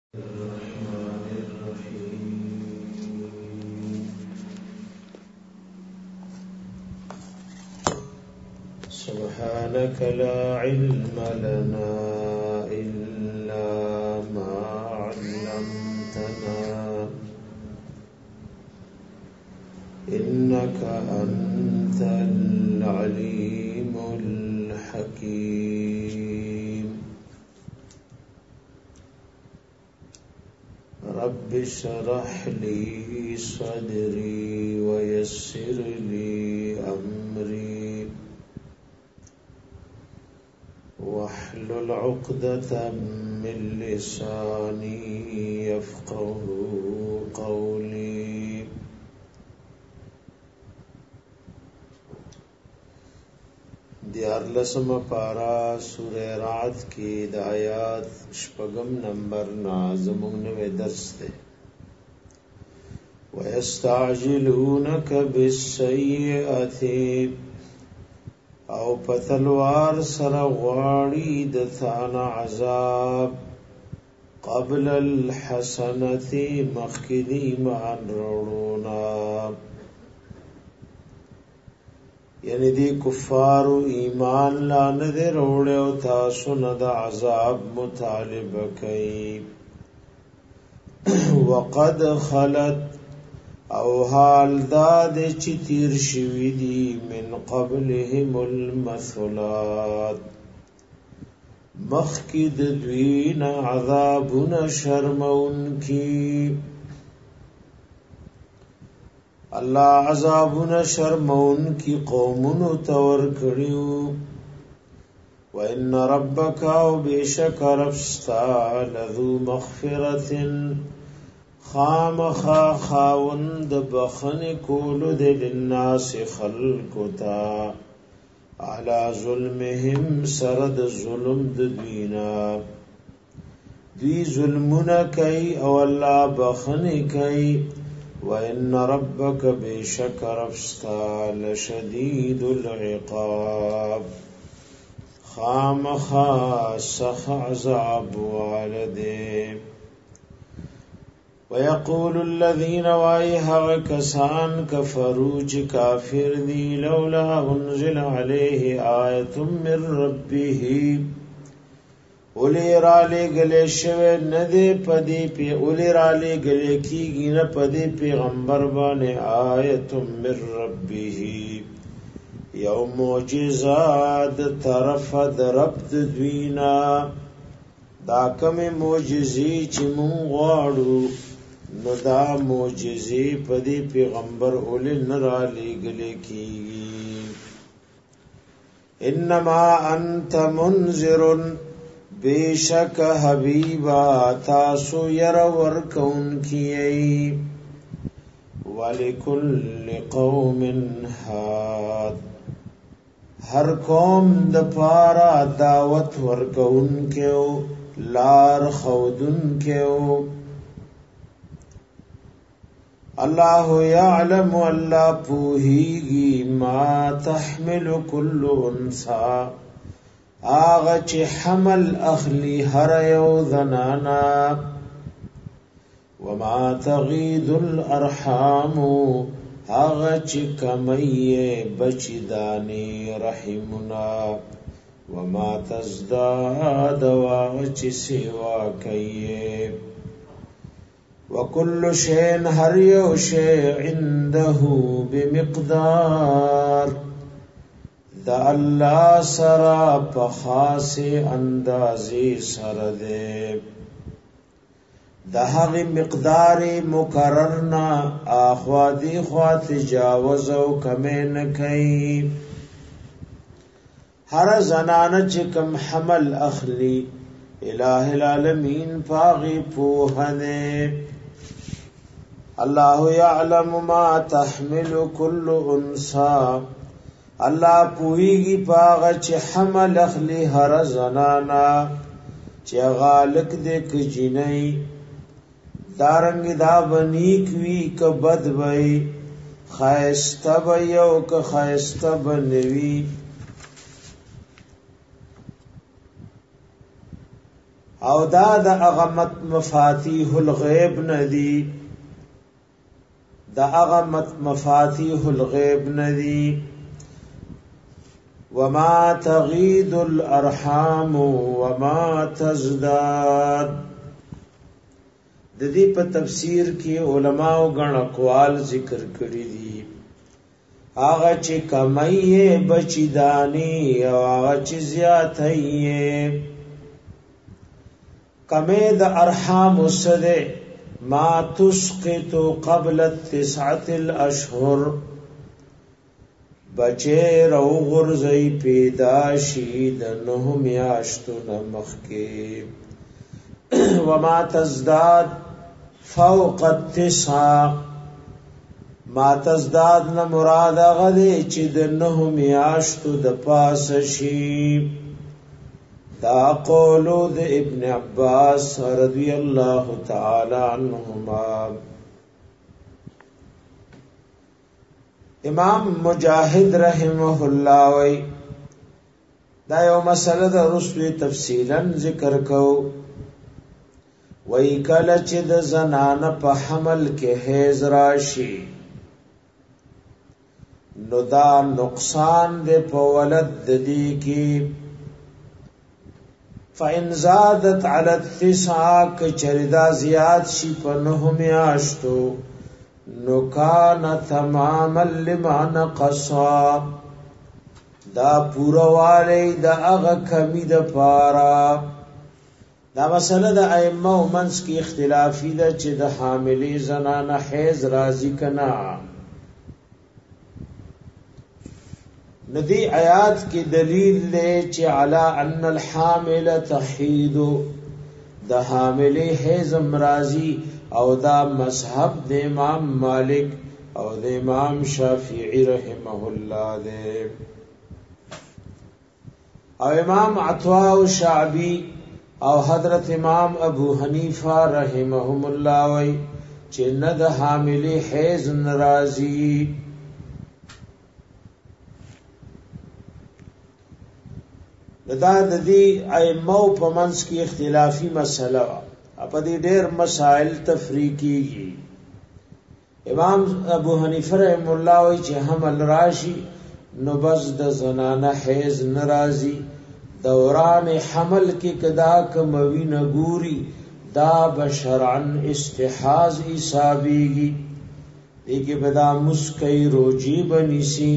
الرحمن الرحيم سبحانك لا علم لنا إلا ما علمتنا إنك أنت العليم الحكيم رب اشرح لي صدري ويسر لي أمري واحلل عقدة من لساني يفقه قولي دیارلسم پارا سورہ رعد کی د آیات شپږم نمبر نازمون نوے درس دے وَيَسْتَعْجِلُونَكَ بِالسَّيِّئَةِ او پتلوار سر غواړي د ثانا عذاب قبل الحسنة مخکدی مان رونا یعنی دی کفار ایمان لا نه وروړي او تاسو نه د عذاب مطالبه کوي وقد خلت او حال دا د چې تیر شوی دی من قبلهم المثلات مخکد دوین عذابنا شرمون کی الله عذابنا شرمون کی قومونو تور کړیو وان ربک او بشک ربستا لذو مغفرة خامخا خاوند بخن کولو د للناس خلقتا على ظلمهم سرد ظلم د دوینا دوی ظلمنا کوي او الله بخن کوي وَإِنَّ رَبَّكَ بِشَكَّ رَبْسْتَا لَشَدِيدُ الْعِقَابِ خامخا سخ عذاب والده وَيَقُولُ الَّذِينَ وَايْهَغَ كَسَانْ كَفَرُوا چِ کافر دی لولا انزل علیه آیت من ربه اولی را لے گلے شوے ندے پدی پی اولی را لے گلے کی گینا پدی پیغمبر بانے آیت من ربه یو موجزات طرف درب دوینا دا کم موجزی چی مون غاڑو نو دا موجزی پدی پیغمبر اولی نرا لے گلے کی انما انت منذرن بیشک حبیبا تاسو یر ورکون کیئی ولکل قوم حاد ہر قوم د پارا دعوت ورکون کیو لار خودن کیو اللہ یعلم اللہ پوہیگی ما تحمل کل انسا آغا چی حمل اخلی هر یو ذنانا وما تغید الارحام آغا چی کمی بچی دانی رحمنا وما تزداد آغا چی سوا کئی وکل شین هر یو شی عنده بمقدار دا اللہ سرا پخاس اندازی سر دے دا حق مقدار مقررنا آخوادی خوات جاوزو کمین کئی ہر زنان چکم حمل اخلی الہ العالمین پاغی پوہنے اللہ یعلم ما تحمل کل انسا اللہ پوئیگی پاغا چی حمل اخلی ہر زنانا چی غالک دیکھ جنئی دارنگ دا بنیک وی که بد بئی خائستہ بئی او که خائستہ بنوی او دا د اغمت مفاتيح الغیب ندی دا اغمت مفاتيح الغیب ندی وما تغيد الارحام وما تزداد د دې په تفسیر کې علماو غن اقوال ذکر کړی دي هغه چې کمایې بچی دانی او هغه چې زیاتې کمې د ارحام وسده ما تسقط قبل 9 الاشهر بچے رو غرزی پیدا شید نو میاشتو نمخکی وما تزداد فوق 9 ما تزداد نمراد غدی چی د نو میاشتو د پاس شی دا قولو د ابن عباس رضی اللہ تعالی عنہما امام مجاہد رحمه الله وی دا یو مسله د رسوی تفصیلا ذکر کو وی کله چې د زنانه په حمل کې حیض راشي نو دا نقصان دے په ولد د دې کې فإن زادت على 9 کچردا زیات شي په 9 میاشتو نو کان تماما لما نقصا دا پورا والی دا اغا کمی دا پارا دا مسئلہ دا ائمہ و منس کی اختلافی دا چه دا حاملی زنان حیض رازی کنا ندی آیات کی دلیل لے چه علا ان الحامل تحیدو دا حاملی حیض مرازی او دا مذهب د امام مالک او د امام شافعی رحمه الله دے او امام عطا او شعبی او حضرت امام ابو حنیفہ رحمهم الله وی چې نه د حامل حیض ناراضی دا د دې ائمه په منځ کې اختلافي مسله په دې ډېر مسائل تفریقی امام ابو حنیفه رحم الله وی چې حمل راشي نو بس د زنانه حیض ناراضی دوران حمل کې کدا کموی نګوري دا بشرعن استحاز حسابيږي دغه بدا مسکی روجی بنیسی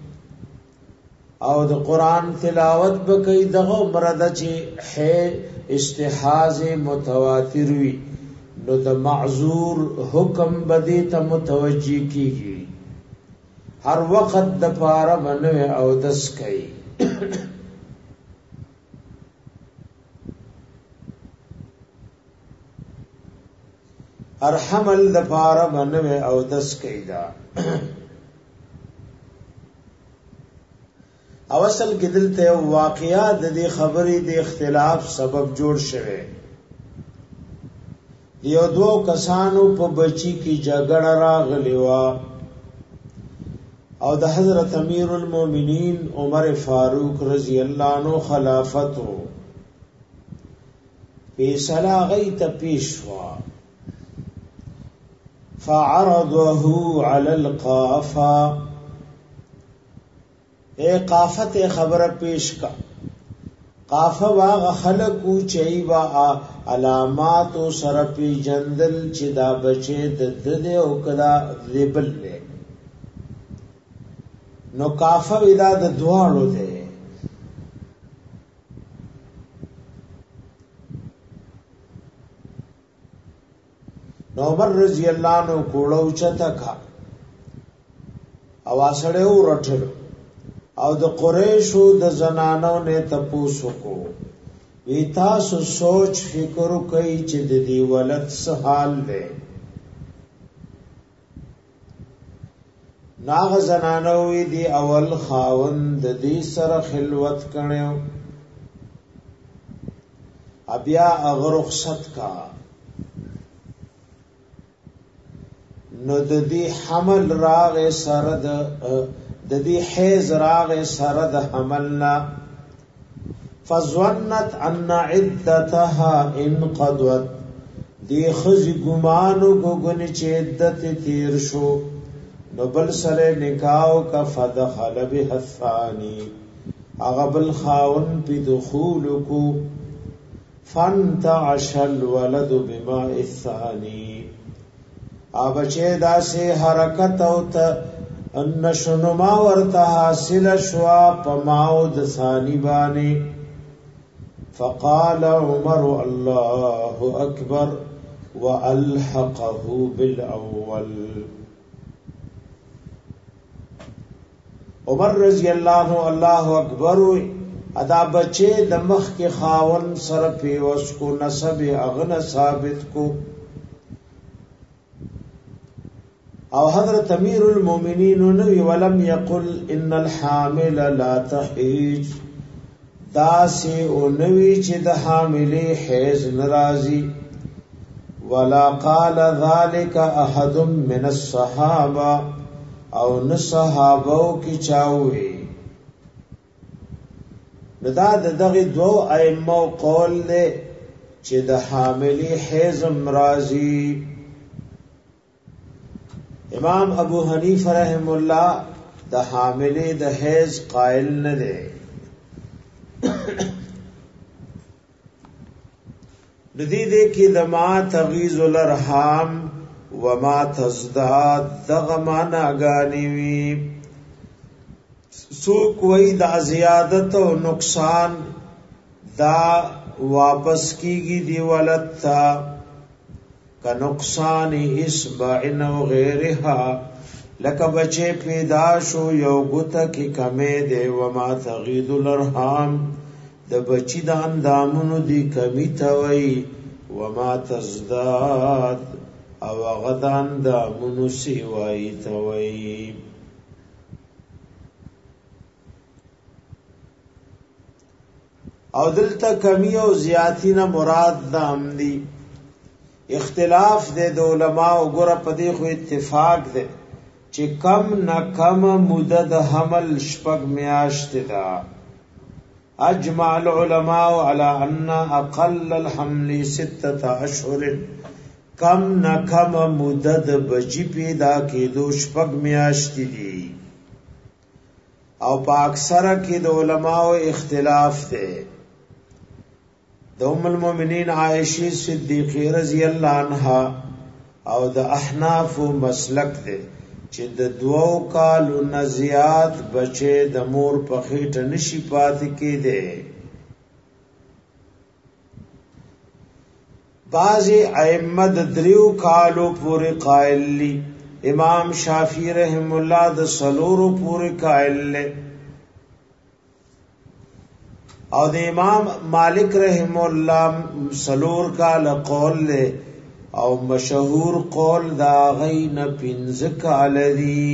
او د قران تلاوت بکې دغه مرده چې استحاز متواتر وی نو د معذور حکم بدی ته متوجی کیږي هر وخت د پاره منوي او دس کوي هر حمل د پاره منوي او دس کوي دا او اصل کې دلته واقعات د دې خبرې د اختلاف سبب جوړ شوه یو دو کسانو په بچی کې جګړه راغلی و او د حضرت امیر المؤمنین عمر فاروق رضی الله عنه خلافت فیصله غی ته پیش وا فعرضه على القافه اے قافت خبر پیش کا قافه واغ خلقو چي وا علامات سر پی جندل چې دا بچي د دې او کدا ریبل له نو قافه ودا د دواړو ده نو عمر رضی الله عنه کوړو چتا کا اواسړه ورټل او د قریشو د زنانو نه تپوسو کو وی تاسو سوچ فکر کوي چې د دې ولادت څه حال دی ناغ زنانو وی دی اول خاوند د دې سره خلوت کړو بیا اگر رخصت کا نو د دې حمل راغ سره د دې حیض راغ سره د حملنا فظنت ان عدتها انقضت دی خزی گمانو گگنی چه عدت تیر شو نو بل سره نکاو کا فدخل بها الثانی اغبل خاون پی دخول کو فانتعش الولد بماء الثانی آبچه دا سے حرکت اوتا ان شنما ورتا حاصل شوا پماو د ثانی بانی فقال عمر الله اکبر والحقه بالاول عمر رضی اللہ عنہ اللہ اکبر ادا بچے دمخ کے خاون سر پیوس کو نسب اغن ثابت کو او حضرت امیر المومنین نوی ولم یقل ان الحامل لا تحیج دا سی او نوی چی دا حاملی حیز نرازی ولا قال ذالک احد من الصحابہ او نصحابو کی چاوی ندا دغی دو ائمو قول دے چی دا حاملی حیز مرازی امام ابو حنیفہ رحم اللہ دا حاملی دا حیز قائل ندے ندی دے کی دما تغیز الارحام وما تزداد دغمانا گانیوی سوک وی دا زیادت و نقصان دا واپس کی گی دی ولد تا کا نقصان اسبعن و غیرها لکا بچے پیدا شو یو گتا کی کمی دے وما تغید الارحام دا بچی دا اندامونو دی کمی توئی وما تزداد او غدان دا منوسی وائی توئی او دلتا کمی او زیادی نا مراد دا امدی اختلاف دے دو علماء گورا پدی خو اتفاق دے چی کم نا کم مدد حمل شپگ میاشت دا اجمع العلماء على ان اقل الحمل 6 اشهر کم نا کم مدد بچی پیدا کی دو شپگ میاشت دی او پا اکثر کی دو علماء اختلاف دے ام المومنین عائشہ صدیقہ رضی اللہ عنہا او د احناف مسلک دے چې د 2 کالو نه زیات بچے د مور په خېټه نشي پات کېده بعضی ائمه د 3 کالو پورې قائل لی امام شافعی رحم الله د 4 پورې قائل لی او د امام مالک رحم الله 4 کال قول لے او مشہور قول دا غین 5 کال دی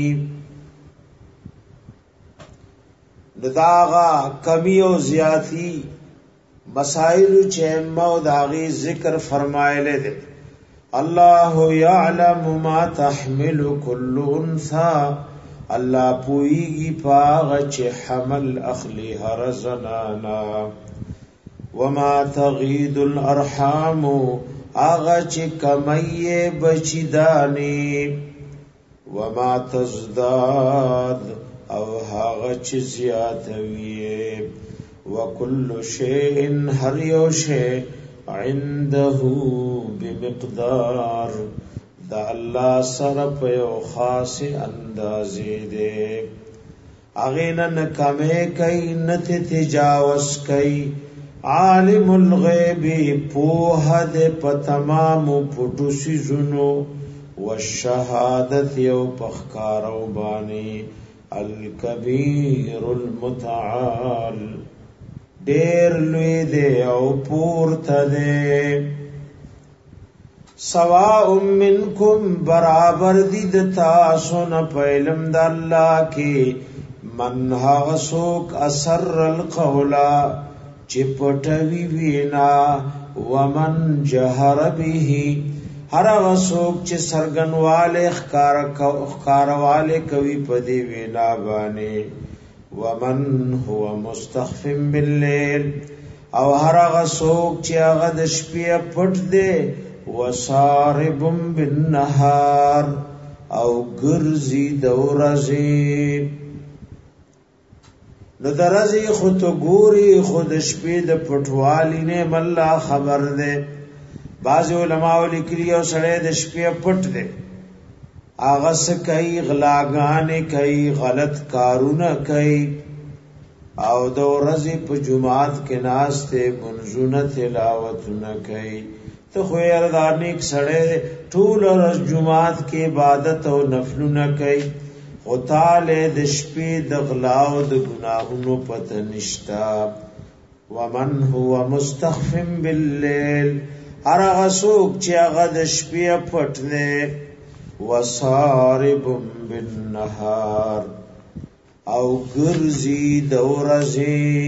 داغا کمی او زیاتی مسائل چیمہ و داغی ذکر فرمائے لے دے اللہ یعلم ما تحمل کل انثا اللہ پوئیگی پاغ چه حمل اخلی ہر زنانا وما تغید الارحام آغا چه کمی بچی دانی وما تزداد او آغا چه زیادوی وکل شیئن ہر یو شیئ عنده بمقدار دا اللہ سر پیو خاص اندازی دے اغینا نکمے کئی نت تجاوز کئی عالم الغیبی پوہ دے پتمام پٹو سیزنو والشہادت یو پخکارو بانی الکبیر المتعال دیر لوی دے او پورت دے سواء منکم برابر دید تاسون پیلم دا اللہ کی من حغسوک اثر القولا چپٹوی وینا ومن جہر بیہی ہر غسوک چی سرگن والے اخکار والے کوی پدی وینا بانے ومن هو مستخف باللیل او هر هغه څوک چې هغه د شپې پټ دی وسارب بالنهار او ګرځي د ورځې نو درځي خو ته ګوري خود شپې د پټوالي نه مله خبر ده بعض علماء لیکلي او سره د شپې پټ ده هغه څه کوي غلاګانې کوي غلط کارونه کوي او د ورځې په جمعات کې ناشته منځونه تلاوتونه کوي ته خو یې ردانیک سره ټول ورځ جمعات کې عبادت او نفلونه کوي او تعالی د شپې د غلا او د ګناهونو پته نشتا ومن هو مستخف بالليل هر هغه څوک چې هغه د شپې پټ دی وسارب بالنهار او ګرځي د ورځې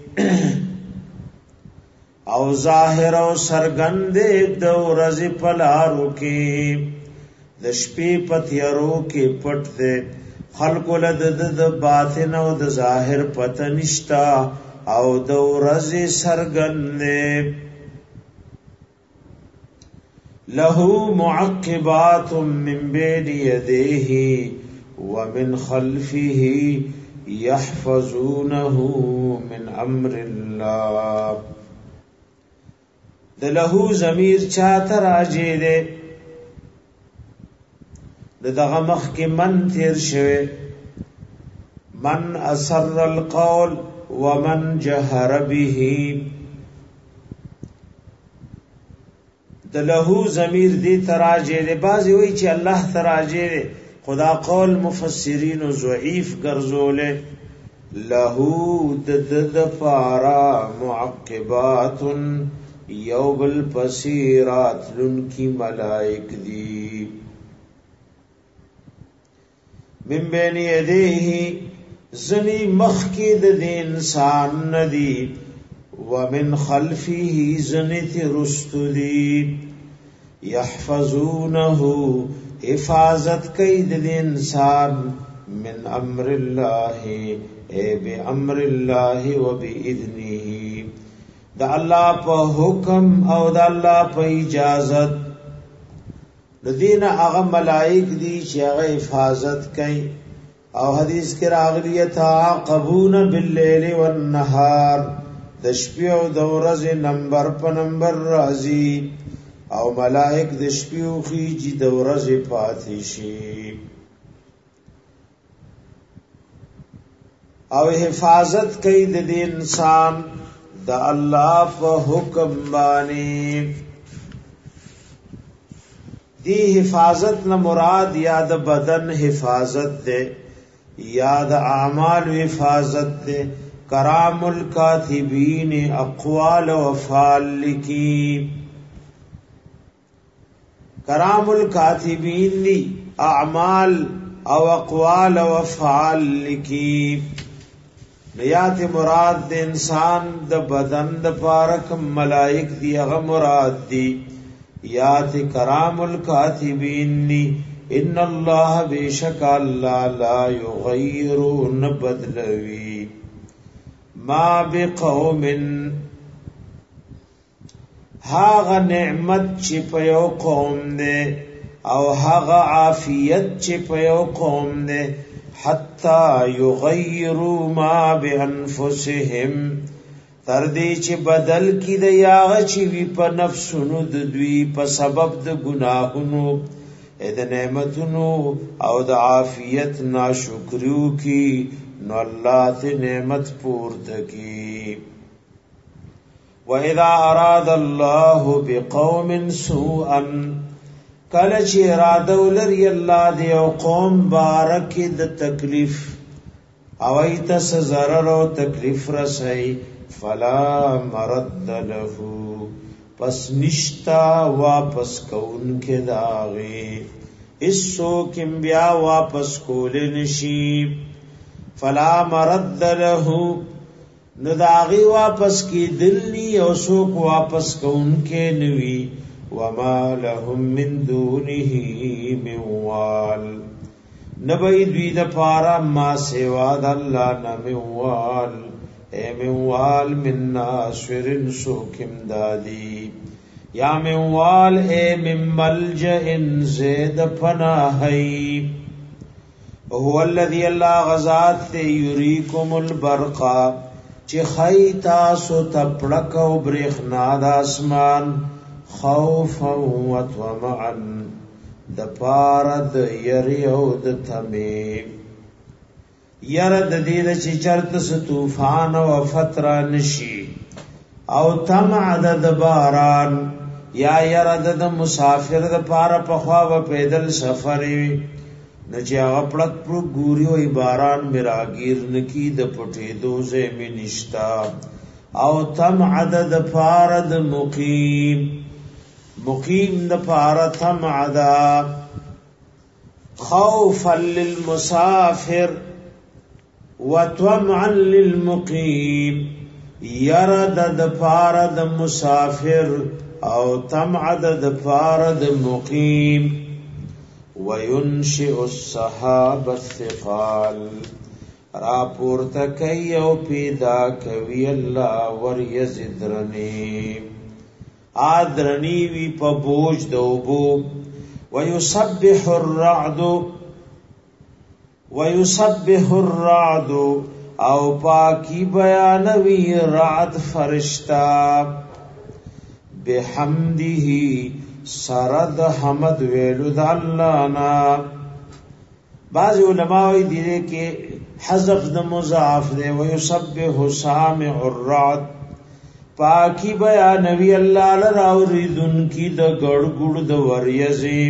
او ظاهر او سرګند د ورځې په لارو کې د شپې په تیارو کې پټ دی خلقو له د باطن او د ظاهر پته نشتا او د ورځې سرګند له معقبات من بين يديه ومن خلفه يحفظونه من امر الله د له ضمیر چاته راځي ده دغه مخ کې من تیر شوه من اسر القول ومن جهر به د له ضمیر دې تراجه ده بعضی وی چې الله تراجه ده خدا قول مفسرین ضعیف ګرځولې له د فارا معقبات یوبل پسیرات لن کی ملائک دی من بین یدیه زنی مخکی د انسان ندی ومن خلفه زنت رستدی یحفظونه حفاظت کید د انسان من امر الله اے بامر الله وباذنه د الله په حکم او د الله په اجازت د دین هغه ملائک دي چې هغه حفاظت کوي او حدیث کې راغلی تعاقبون بالليل والنهار د شپې او د ورځې نمبر په نمبر راځي او ملائک د شپې او خيږي د ورځې پاتې شي او حفاظت کوي د انسان د الله په حکم باندې دی حفاظت نہ مراد یا د بدن حفاظت دے یا د اعمال حفاظت دے کرام الکاتبین اقوال و افعال لکی کرام الکاتبین دی اعمال او اقوال و افعال لکی نیات مراد د انسان د بدن د پارک ملائک دی هغه مراد دی یات کرام الکاتبین ان الله بیشک الله لا یغیر نبدلوی ما بقوم هاغه نعمت چې په یو قوم ده او هاغه عافیت چې په یو قوم ده حتا یغیروا ما بانفسهم تر دې چې بدل کی د یاغه چې وی په نفسونو د دوی په سبب د ګناهونو د نعمتونو او د عافیت ناشکریو کی نو الله ته نعمت پورته کی واذا اراد الله بقوم سوءا کله چې اراده ولري الله دې او قوم بارک د تکلیف او ایت ضرر او تکلیف رسي فلا مرد له پس نشتا واپس کون کے داغے اسو کم بیا واپس کول نشی فلا مرد له نداغی واپس کی دلنی او سوک واپس کون کے نوی وما لهم من دونه من وال نبی دوی دا پارا ما سوا دا اللہ نمی وال اے منوال من ناصر سوک امدادی یا منوال اے من ملجئ زید پناہی هو الذی اللہ غزات تے یریکم البرقا چی خی تاسو تپڑک و برخنا دا اسمان خوفا و طمعا دا پارد یری او دا تمیم یرد دید چی چرت ستوفان و فترہ نشی او طمع دا باران یا یرد دا مسافر دا پارا پخوا و پیدل سفری نچی آغا پڑک پر گوری و باران مراگیر نکی دا پٹی دوزے میں نشتا او طمع دا پارد مقیم دا پارا طمع دا خوفا للمسافر و طمعا للمقیم یرد دا پارد مسافر او طمع دا پارد مقیم وَيُنْشِئُ السَّحَابَ الثِّقَالِ راپورتا کئی او پیدا کوي اللہ وریزدرنی آدرنی وی پا بوج دوبو وَيُسَبِّحُ الرَّعْدُ او پاکی بیانوی رعد فرشتہ بحمده سرد حمد ویلو دا اللہ نا بعض علماء دیدے کہ حذف دا مضاف دے ویسبح سامع الرعد پاکی بیانوی اللہ لراوریدن کی دا گڑگڑ دا وریزی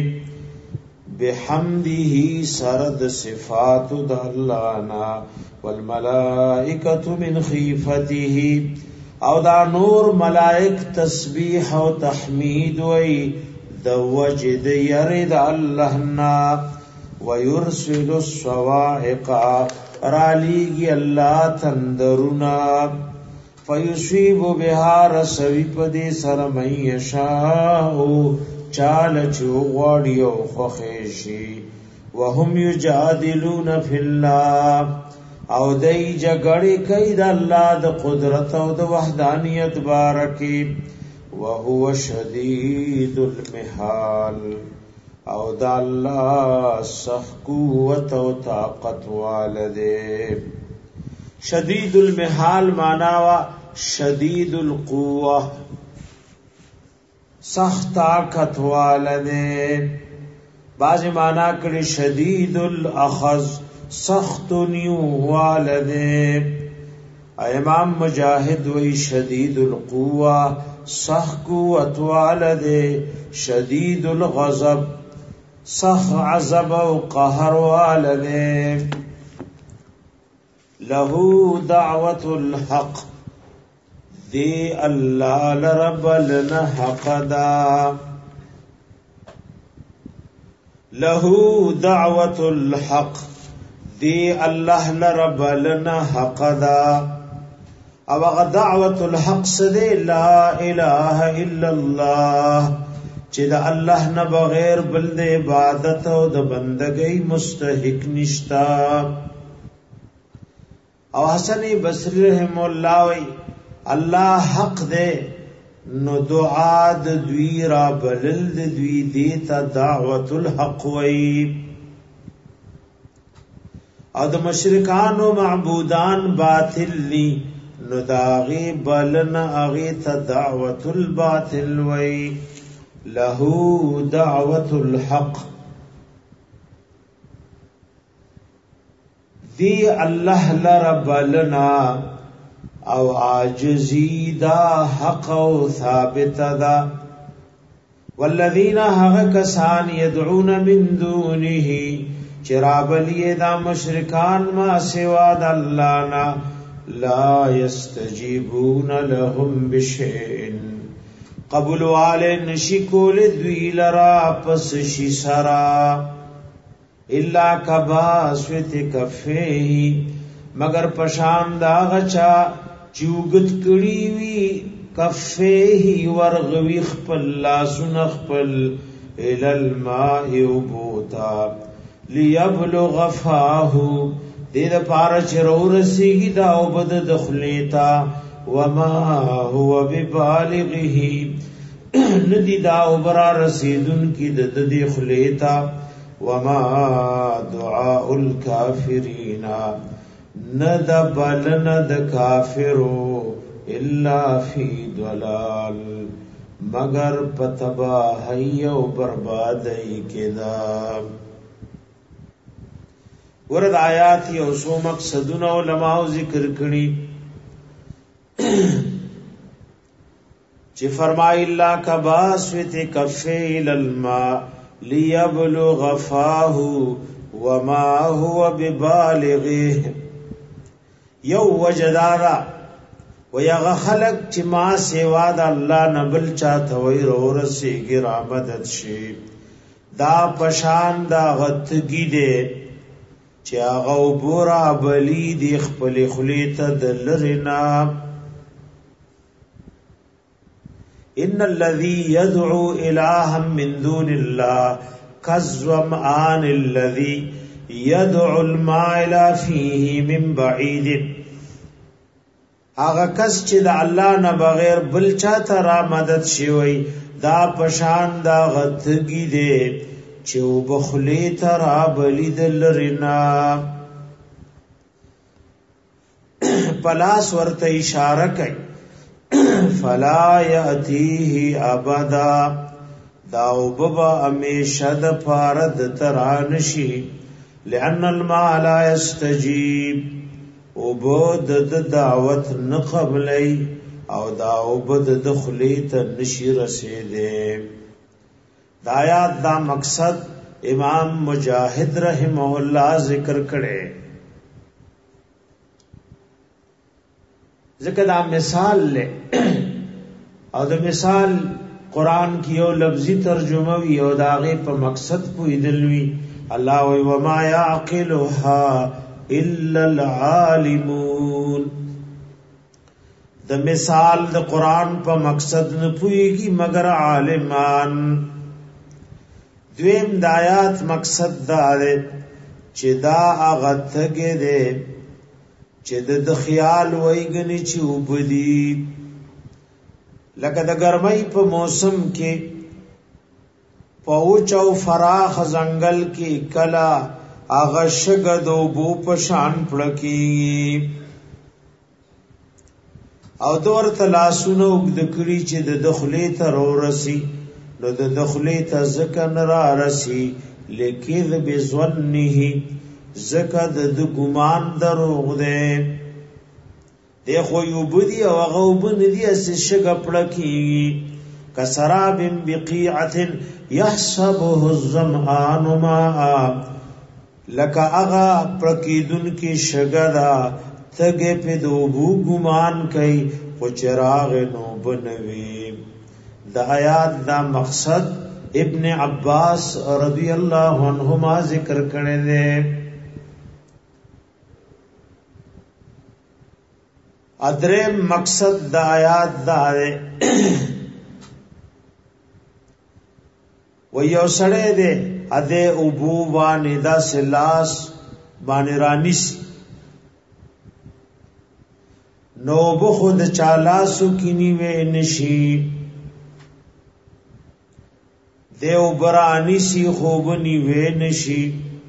بحمده سرد صفات دا اللہ نا والملائکت من خیفته او دا نور ملائک تسبیح او تحمید وی دا وجد یرد اللہنا ویرسل الصواعق رالیگی اللہ تندرنا فیصیب بہار سوی پدی سر من یشاؤ چال چوغوڑی او خخیشی وهم یجادلون فی اللہ او دای جګړې کوي د الله د قدرت او د وحدانیت بارکی وهو شدید المحال او د الله سخت قوت او طاقت والده شدید المحال معنا وا شدید القوه سخت طاقت والده باز معنا کړي شدید الاخذ سخت نیو والده امام مجاہد وی شدید القوہ سخت قوت والده شدید الغضب سخت عذب و قہر والده له دعوت الحق دی اللہ لرب لنا حق دا له دعوت الحق دی اللہ لرب لنا حق دا او اغا دعوت الحق سدے لا الہ الا اللہ چی دا اللہ نا بغیر بلد عبادت او دا بندگی مستحق نشتا او حسن بصری رحم اللہ وی اللہ حق دے نو دعا دوی را بلل دوی دیتا دعوت الحق وی او د مشرکانو معبودان باطل لی نو داغی بلن اغی تا دعوت الباطل وی له دعوت الحق دی اللہ لربلنا او عاجزی دا حق و ثابت دا والذین حق کسان یدعون من دونه چرابلی دا مشرکان ما سوا دا اللہ نا لا یستجیبون لهم بشئن قبول والے نشکول دوی لرا پس شی سرا الا کباسوت کفیہی مگر پشان دا غچا چوگت کڑی وی کفیہی ورغوی خپل لاسن خپل الالماء بوتا لیبلغ فاہو دې د پاره چې ورسیږي دا او بد دخلیتا وما هو ببالغه ندی دا اوبرا رسیدن کی د دې خلیتا وما دعاء الكافرین ند بلن د کافرو الا فی ضلال مگر پتباہی و بربادی کدا ورد آیات یو سو مقصدون علماء ذکر کړي چې فرمای الله کباسوت کفیل الماء ليبلغ فاه وما هو ببالغه یو وجدارا ويغ خلق چې ما سیوا د الله نبل چاته وي ورسیږي را مدد شي دا پشان دا غتګی دے چې هغه وبورا بلی دی خپل خلیته د لرینا ان الذي يدعو الها من دون الله كالظمآن الذي يدعو الماء فيه من بعيد هغه کس چې د الله نه بغیر بل چاته را مدد شي دا پشان دا غتګی دی چې وبخلی ترا بلید لرنا پلاس ورته اشاره کوي فلا یاتیه ابدا دا وببا امیشه د فارد ترانشی لئن الماء لا یستجیب وبد د دعوت نه قبلای او دا وبد د خلیت نشی رسیدې دا آیات دا مقصد امام مجاہد رحمہ اللہ ذکر کړي ذکر دا مثال لے او دا مثال قرآن کی یو لفظی ترجمه وی او داغه په مقصد پویدلوی الله وی وما يعقلها الا العالمون د مثال د قرآن په مقصد نه پویږي مگر عالمان دویم د آیات مقصد دا دی چې دا هغه تګه دی چې د خیال وایګنی چې وبدي لکه د ګرمۍ په موسم کې پوچ او فراخ زنګل کې کلا هغه شګد او بو په شان پړکی او دور تلاسونو د کړي چې د دخلې تر ورسی نو د دخلې ته ځکه را رسی لیکن بظنه ځکه د ګمان دروغ ده دیخو یوبدی او غوبن دی اس شګه پړکی کسراب بقیعه يحسبه الظمآن ماء لک اغا پړکیدن کی شګه دا تګه په دوبو ګمان کوي خو چراغ نو بنوي د آیات دا مقصد ابن عباس رضی اللہ عنہما ذکر کړي دي ادریم مقصد د آیات دا دی و یو سړی دی اده ابو باندې دا سلاس باندې رانیس نو بخود چالاسو کینی و نشی دیو برانی سی خوبنی وے نشی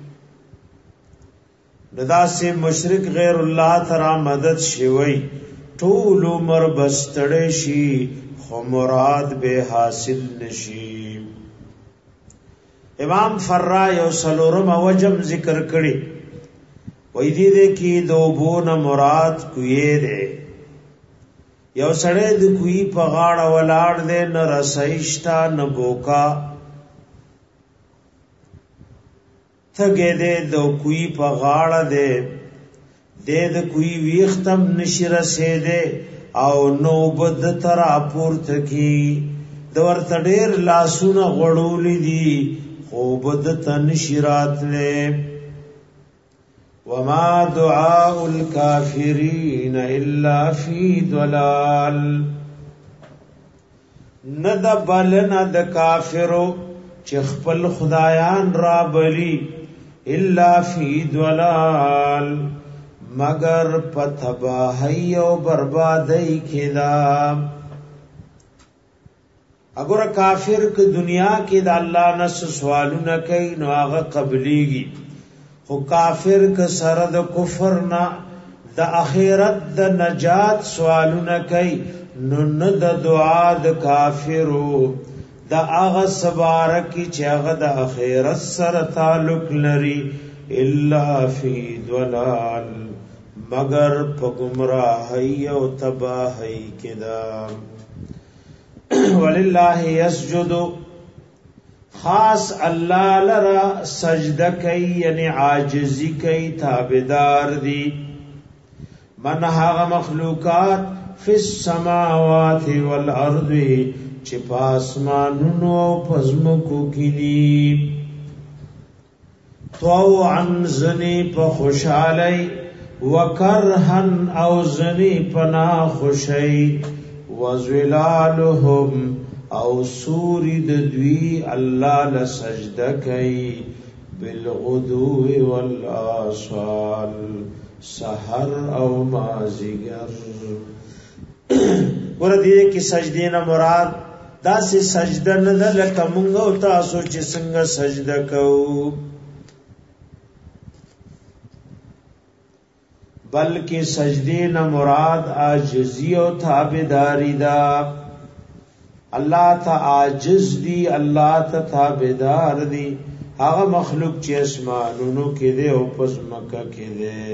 ندا سے مشرک غیر اللہ ترا مدد شوی طول عمر بستڑے شی خو مراد بے حاصل نشی امام فرا یو سلورم وجم ذکر کړي وای دې کې دوبون مراد کوی دے یو سړی د کوی په غاړه ولاړ دے نه رسایشتا نه بوکا تګه دې د کوی په غاړه دې د کوی ویختم نشره سه دې او نو بد تر اپورته کی د ورته ډېر لاسونه غړولې دي خو بد تنشرات له وما دعاء الكافرين الا في ضلال ند بلنا د کافرو چې خپل خدایان را بلی الا فی ضلال مگر پتباہی و بربادی کدا. اگر کافر ک دنیا کې د الله نس سوالونه کوي نو هغه قبليږي، خو کافر ک سره د کفر نه د اخرت د نجات سوالونه کوي نو نه د دعا د کافرو د هغه سبارکی چې هغه د اخرت سره تعلق لري الا فی ضلال مگر په گمراهی او تباہی کې دا. وللہ یسجد خاص اللہ لرا سجدہ کئی یعنی عاجزی کئی تابدار دی من هاغ مخلوقات فی السماوات والارض چپ آسمانونو او پزمکو کی دی طوعا زنی پا خوشحالی وکرہن او زنی پنا خوشی وزلالهم او سوری د دوی الله لسجده کوي بالغدو والآصال سحر او مازیګر. ور دې کې سجدې نه مراد داسې سجده نه ده لکه مونږ او تاسو چې څنګه سجده کوو، بلکہ سجدے نہ مراد عاجزی و تابعداری دا. اللہ تا عاجز دی، اللہ تا تابعدار دی. هغه مخلوق چې اسمانونو کې دی او پزمکه کې دی.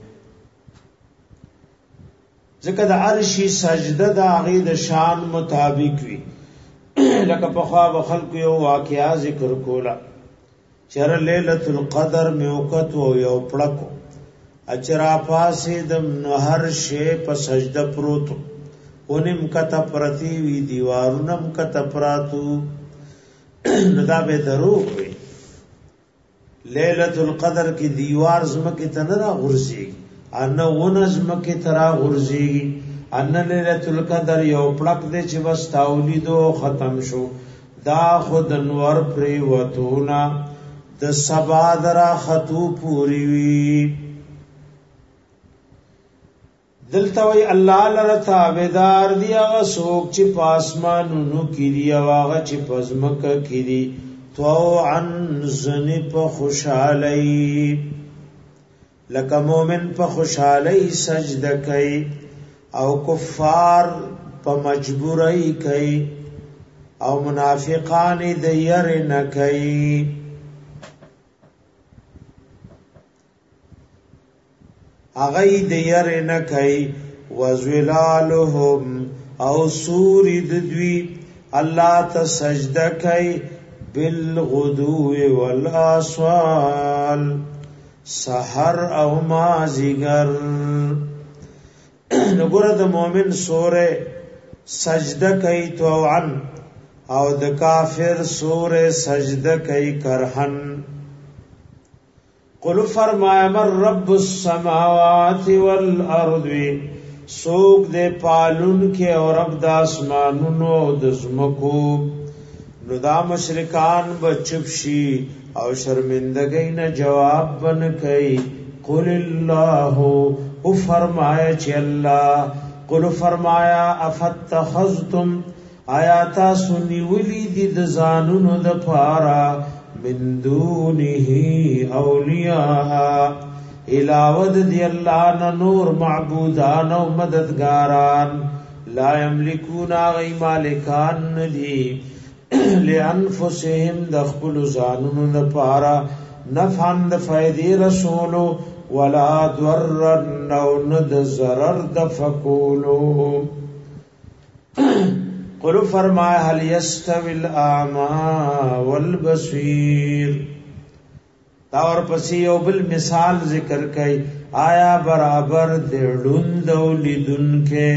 ځکه د عرشی سجده د هغه د شان مطابق وي. لکه په خوا خلق یو واقعا ذکر کولا چر ليله القدر میوکت او یو پړکو اچرا پاسې د هر شی په سجده پروت اونم کته پرتی وی دیوارونم کته پراتو ندا به درو وي. ليله القدر کی دیوار زمکه تنرا غرزي ان ونزمکه ترا غرزي ان ليله القدر یو پړک دې چې بس تاولیدو ختم شو دا خود انور پری وتونا د سبا درا خطو پوری وی. دلته وی الله لره تابعدار دی هغه څوک چې پاسمانونو کې دی او هغه چې پزمکه کې دی طوعا زنی په خوشحالی لکه مومن په خوشحالی سجده کوي او کفار په مجبوری کوي او منافقان د ير نه کوي. اغی دیر نکئی وزولالهم او سوری ددوی اللہ تا سجدہ کئی بالغدو والآصال سحر او مازیگر. نگرد مومن سورے سجدہ کئی توعن او د کافر سورے سجدہ کئی کرہن. قل فرمایا من رب السماوات والارض سوک دے پالون کے اور رب دا اسمانونو دزمکو. نو دا مشرکان بچپشی او شرمندگی نہ جواب بن کئی. قل اللہ او فرمایا چی اللہ قل فرمایا افتخذتم آیاتا سنی ولی دی دزانونو دپارا من دونه اولیاء علاوه دی اللہ نور معبودان و مددگاران لا یملکون غی مالکان ندی لانفسهم دخبل زانون دپارا نفعن دفعیدی رسولو ولا ضررن او ند ضرر دفکولو. قل فرمایا هل یستوی الاعمى والبصیر دا اور پسی یو بل مثال ذکر کئی آیا برابر دے ړوند او لیدونکے.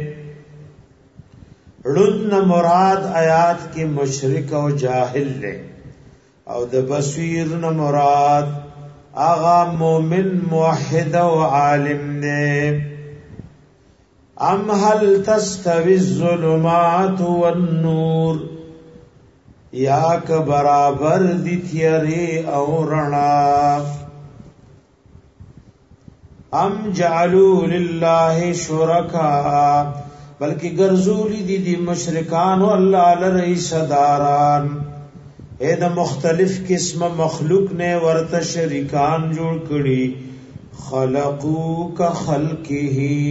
ړوند مراد آیات کی مشرک او جاہل لے او د بصیر نہ مراد آغا مومن موحد او عالم نے. ام هل تستوی الظلمات والنور یا که برابر دی تیری او رنا ام جعلوا لله شرکا بلکہ گرزولی دی مشرکان و اللہ لرئی صداران اے دا مختلف قسم مخلوق نے ورت شریکان جوڑ کری خلقو کا خلقی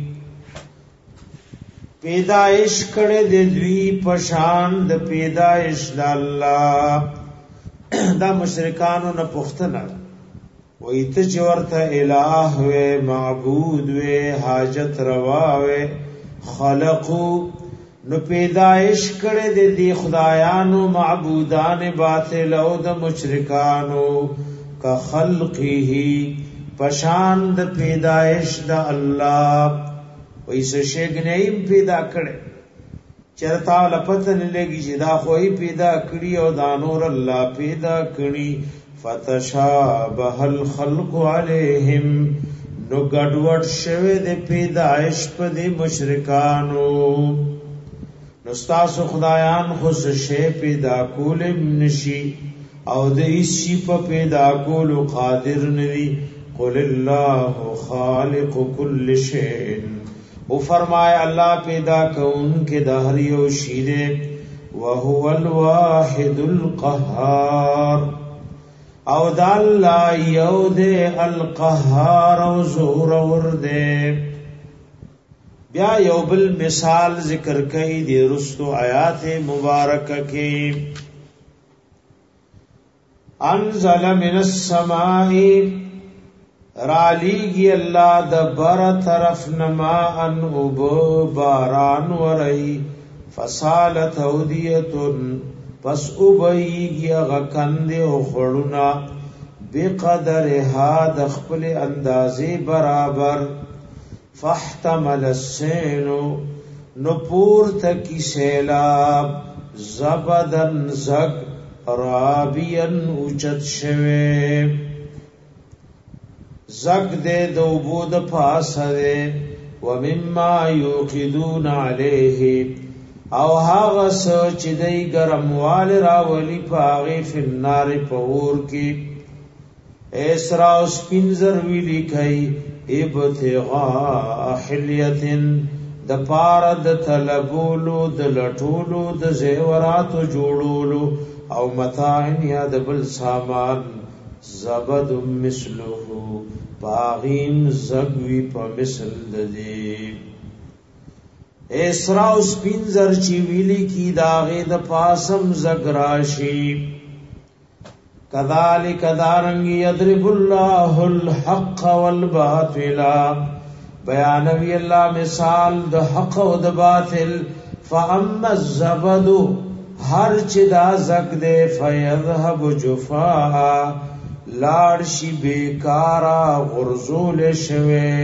پیدائش کڑے دے دوی پشان دا پیدائش دا اللہ دا مشرکانو نا پختنا ویت چورتا الہ وے معبود وے حاجت روا وے خلقو نو پیدائش کڑے دے دی خدایانو معبودان باطل او دا مشرکانو کا خلقی پشان دا پیدائش دا اللہ ویسے شیگنیم پیدا کڑے چرتا لپتن لگی جدا خوئی پیدا کڑی او دانور اللہ پیدا کڑی فتشابہ الخلق علیہم نو گڑوڑ شوے دے پیدائش پا دے مشرکانو نستاسو خدایان خوش شے پیدا کولم نشی او دے اسی پا پیدا کولو قادر ندی قل اللہ خالق کل شین وہ فرمائے اللہ پیدا کون کے دہریو شیدے وہو الواحد القہار او دا اللہ یو دے القہار او زور وردے بیا یو بل مثال ذکر کئی دی رستو آیات مبارکہ کی انزل من السمائی رالیگی اللہ دبر طرف نما ان ابو باران ورئی فصالت اودیتن پس ابئیگی غکند و خڑنا بقدر ہاد اخپل اندازی برابر فاحتمل السینو نپور تکی سیلاب زبدن زگ رابین اوچت شوے زگ دے دو بود پاس دے ومما یوقدون علیہ او هاغه سوچ دی گرموال راولی پاغی فی النار پور کی اسرا اس پنزر ویلی کئی ابتغاء حلیتن د پارد طلبولو د لټولو د زیوراتو جوړولو او متاعن یا د بل سامان زبد مثله باغیم زگوی پا مثل ددی اسرا اس پینزر چی ویلی کی داغی دا پاسم زگراشی کذالک دارنگی یضرب اللہ الحق والباطلا بیانوی اللہ مثال دا حق و دا باطل فاما الزبد ہر چی دا زگ دے فیذہب جفاہا لارشی بیکارا غرزول شوے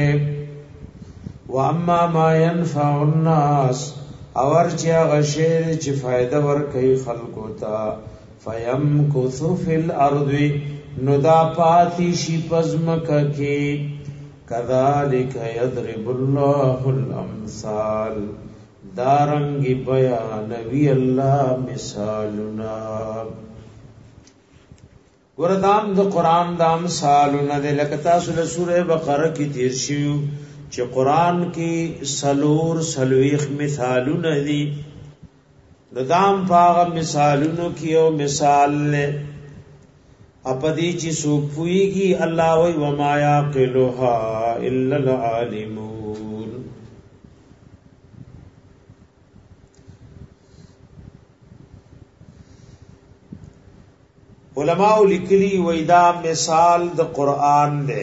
واما ما ينفع الناس اور چیا غشیر چی فائدہ ورکی خلقو تا فیمکث فی الارض ندا پاتی شی پزمک کی کذالک یضرب اللہ الامثال دارنگی بیانوی اللہ مثالنا گردام دا قرآن دا مثالنا دے لکتا سل سورہ بقرہ کی تیر شیو چې قرآن کې سلویخ مثالونه دي ندام پاغه مثالونو کې او مثال له اپدی چې سوق پويږي الله وي وما يعقلها الا العالمون علماء لیکلي وېدا مثال د قرآن دی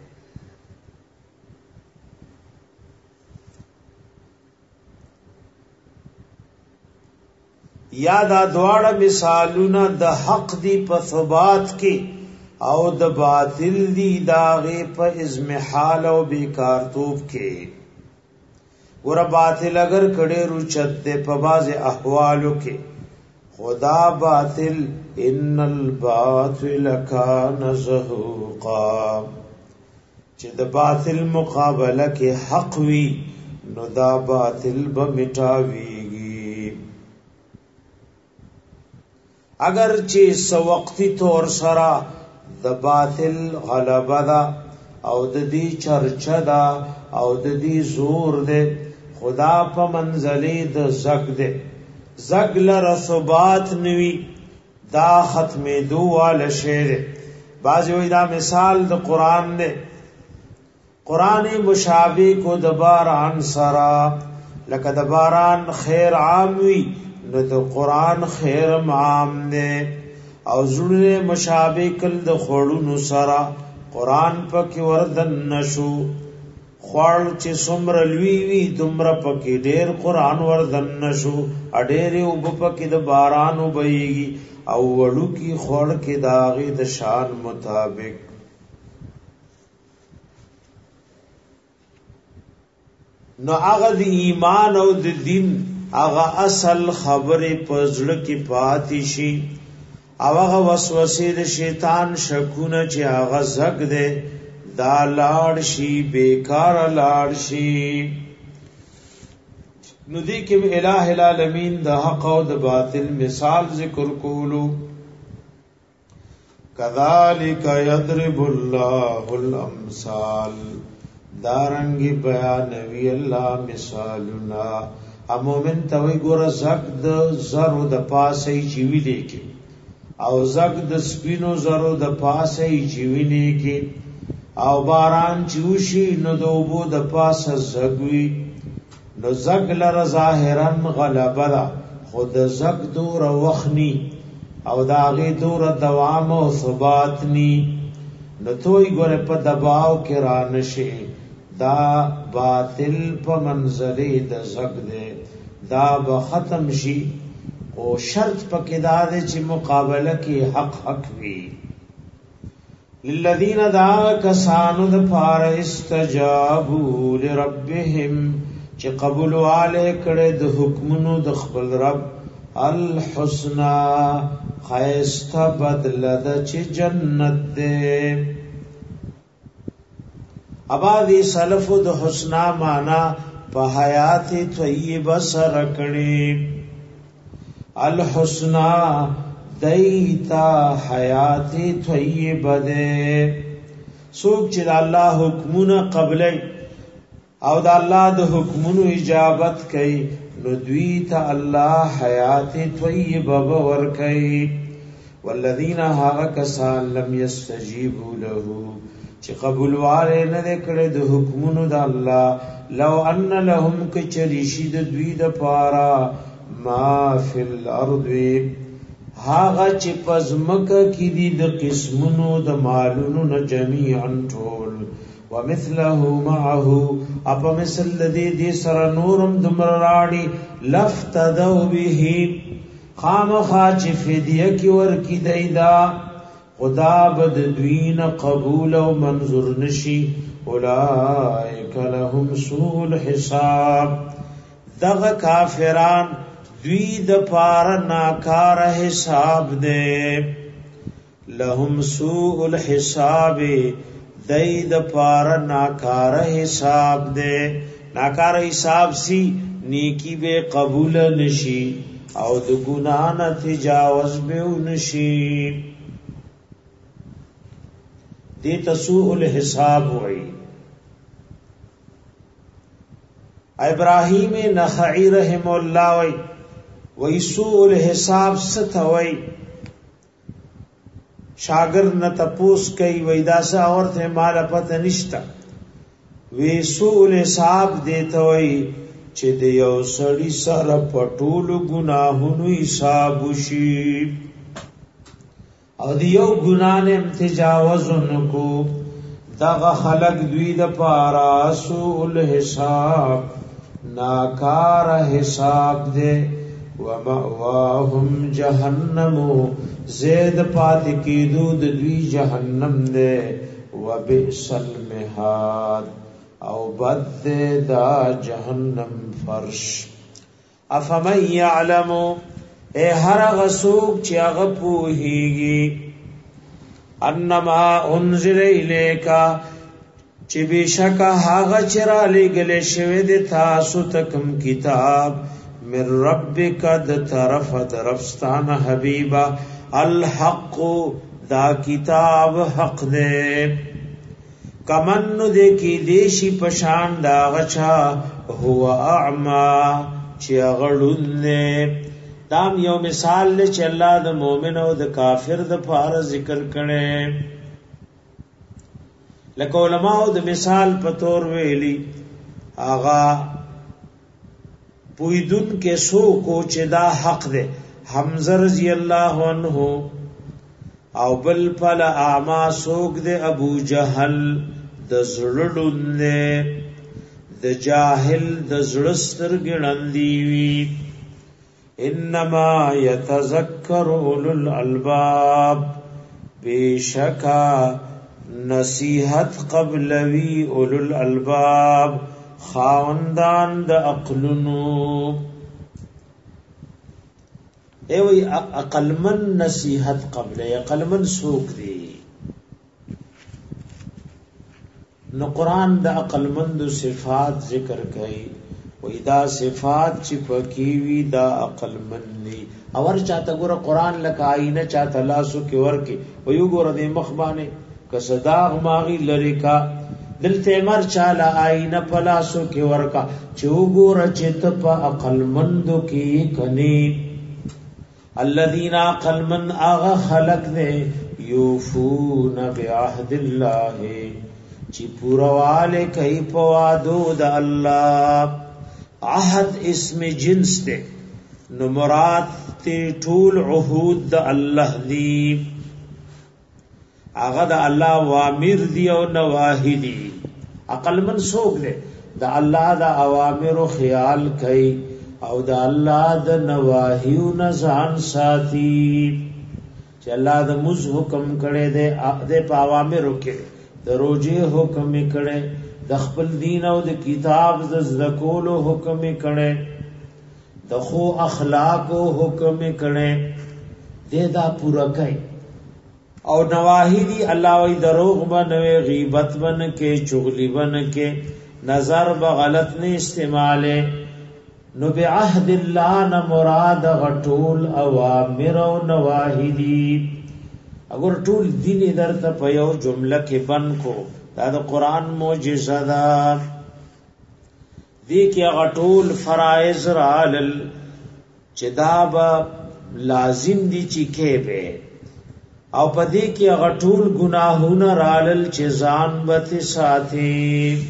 یا دا دواړه مثالونه د حق دی په ثبات کې او د باطل دی داغه په ازمحال او بیکارتوب کې ور باطل اگر کړي رچت ده په باز احوالو کې خدا باطل ان الباطل کان زهوقا چې د باطل مقابله کې حق وی نو دا باطل به مټاوي اگر چې سو وقتی طور سره د باطل غلبه ده او د دې چرچا ده او د دې زور ده خدا په منزلې د زګ ده زګ لره ثبات نوي دا ختمې دوال شعر بعض وی دا مثال د قران نه قران مشابه کو د باران سرا لکه د باران خیر عام وی نو د قران خیر عام نه او زړه مشابه کل د خړونو سرا قران پکې وردن نشو خړ چې څومره لوی وی دومره پکې ډېر قران وردن نشو اډېر وب پکې د باران وبېږي او وړو کی خړ کې داغه د شان مطابق نو هغه د ایمان او د دین هغه اصل خبره پزړه کې پاتې شي او هغه وسوسه د شیطان شکونه چې هغه زګ ده دا لاړ شي بیکار لاړ شي نو دې کې الٰه العالمین د حق او د باطل مثال ذکر کولو کذالک یضرب الله الامثال دارنګي بیان وی الله مثالنا مومن توي ګور زګ د زرو د پاسې جیوی لیکي او زګ د سپینو زرو د پاسې جیوی لیکي او باران چوشي نو د وبو د پاسه زګوي نو زګ لره ظاهرا غلبه ده خود زګ دور وخني او داغه دور دوام او ثبات ني نو توي ګور په دباو کې را نشي دا باطل په منزله د زګ ده دا به ختم شي او شرط پکې دا ده چې مقابله کې حق وي للذین دا کسانو د پار استجابوا لربهم چې قبول والے کړه د حکمونو د خپل رب الحسنا خیسته بدل د چې جنت ده ابادی سلف د حسنا معنا په حیات طیبه سره کړي الحسنا دیتا حیات طیبه ده سوک چې الله حکمونه قبلې او د الله د حکمونو اجابت کوي نو دوی ته الله حیات طیبه ور کوي والذین هاغ کسان لم یستجیبوا له چې قبول واره نه کړي د حکمونو د الله لو ان لهم کچریشی د دوی د پارا ما فی الارض هاغه چې پزمک کې دي د قسمونو د مالونو نه جميعا ټول ومثله معه اپ مثل دې سره نورم دمراړي لفتدوا به خامخا چې فدیه کې ور کې دیدا خدا بد دوین قبول او منظور نشي اولائک لهم سوء الحساب دغه کافران دوی د پار ناکار حساب دے لهم سوء الحساب دای د پار ناکار حساب دے ناکار حساب سی نیکی به قبول نشي او د ګناه نه تجاوز به نشي دې تسوء الحساب وای ابراهیم نخعی رحم الله وای سوء الحساب ستوي شاګرد نه تپوس کوي وای دا څه اورته مال پته نشتا وی سوء الحساب دیته وای چې د یو سړی سره پټول ګناهونو حساب وشي او دیو ګناه نه تجاوز نکو دغه خلق دوی د پارا سوء الحساب ناکار حساب دے ومأواهم جهنم زید پات کی دود دوی جهنم دے وبئس المہاد او بد دا جهنم فرش افمن یعلم اے هر غسوک چې هغه پوهیږي انما انزل الیکا چې بشکا هغه چې را لګل شوی د تاسو تکم کتاب من ربک د طرف درفستان حبیبا الحق دا کتاب حق دے کمن دے کی دیشی پشان دا غچا هو اعما چی اغڑن دے دام یو مثال لے چی اللہ دا مومن او دا کافر دا پار ذکر کرے لکه علماء د مثال پتور ویلی آغا پویدن کے سو کو چدا حق دے حمزہ رضی اللہ عنہ او بل پل اعما سوک دے ابو جہل د زړډون دے د جاهل د زړستر ګړندی وی انما يتذكر اولو الالباب بیشکا نصیحت قبلوی اولو الالباب خاوندان د عقلونو ایوی عقلمن نصیحت قبلی عقلمن سوک دی نو قرآن د عقلمند صفات ذکر کئی وی دا صفات چی پکیوی دا عقلمند دی اور چاہتا گورا قرآن لکا آئینہ چاہتا لاسو کی ورکی ویو گورا دی مخبانے کسداغ ماغی لرکا دلتے مر چالا آئینہ پلاسو کی ورکا چو گورا چیت پا عقلمندو کی کنی الذین عقلمند آغا خلق دے یوفون بعہد اللہ چی پوروالے کئی پوادو دا اللہ عہد اسم جنس دے نمرات تی طول عہود دا اللہ دی آغا دا اللہ وامر دی او نواہی دی عقل من سوک دے دا اللہ دا اوامر و خیال کئی او دا اللہ دا نواہی و نزان ساتی چی اللہ دا مز حکم کرے دے پا اوامر رکے د روجه حکم کړي د خپل دین او د کتاب د ذکولو حکم کړي د خو اخلاق حکم کړي دې دا پورا کوي او نواهی دی الله وی دروغ بنوي غیبت بن کې چغلی بن کې نظر به غلط نه استعماله نو بعهد الله نه مراد غټول اوامر او نواهی دی اگر ټول دین درته په یو جمله کې بن کو دا د قران معجزه ده دې کې غټول فرایض رال چداب لازم دي چې کې به او په دې کې غټول گناهونه رال چې ځان به ساتي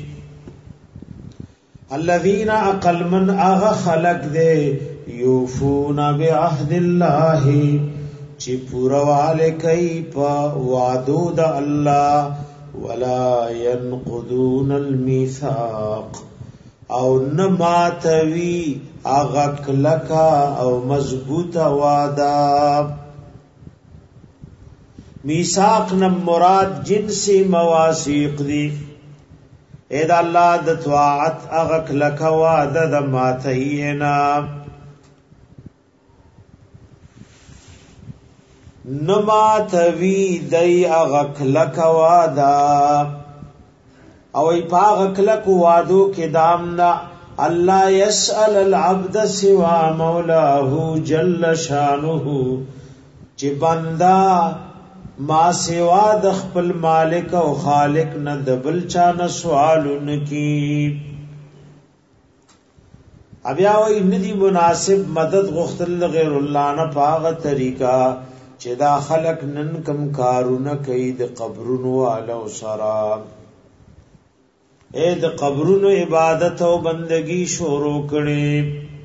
الذين عقل من اغه خلق دے یوفون بعهد الله چی پورواله کئی پا وعدو دا اللہ ولا ينقضون المیثاق او نماتوی اغک لکا او مضبوط وعدا میثاق نم مراد جنسی مواسیق دی اید اللہ دا طاعت اغک لکا وعدا دا ماتئینا نما توی دی اغکلک وادا او ای پا اغکلک وادو کی دامنا اللہ یسأل العبد سوا مولاہو جل شانہو چی بندہ ما سوا دخپل مالک او خالق نا دبل چان سوالن کی ابیا وی ندی مناسب مدد غختل غیر اللہ نا پاغ طریقہ چې دا خلق نن کم کارونه کوي د قبرونو والو سرا اے د قبرونو عبادت او بندگی شروع کړي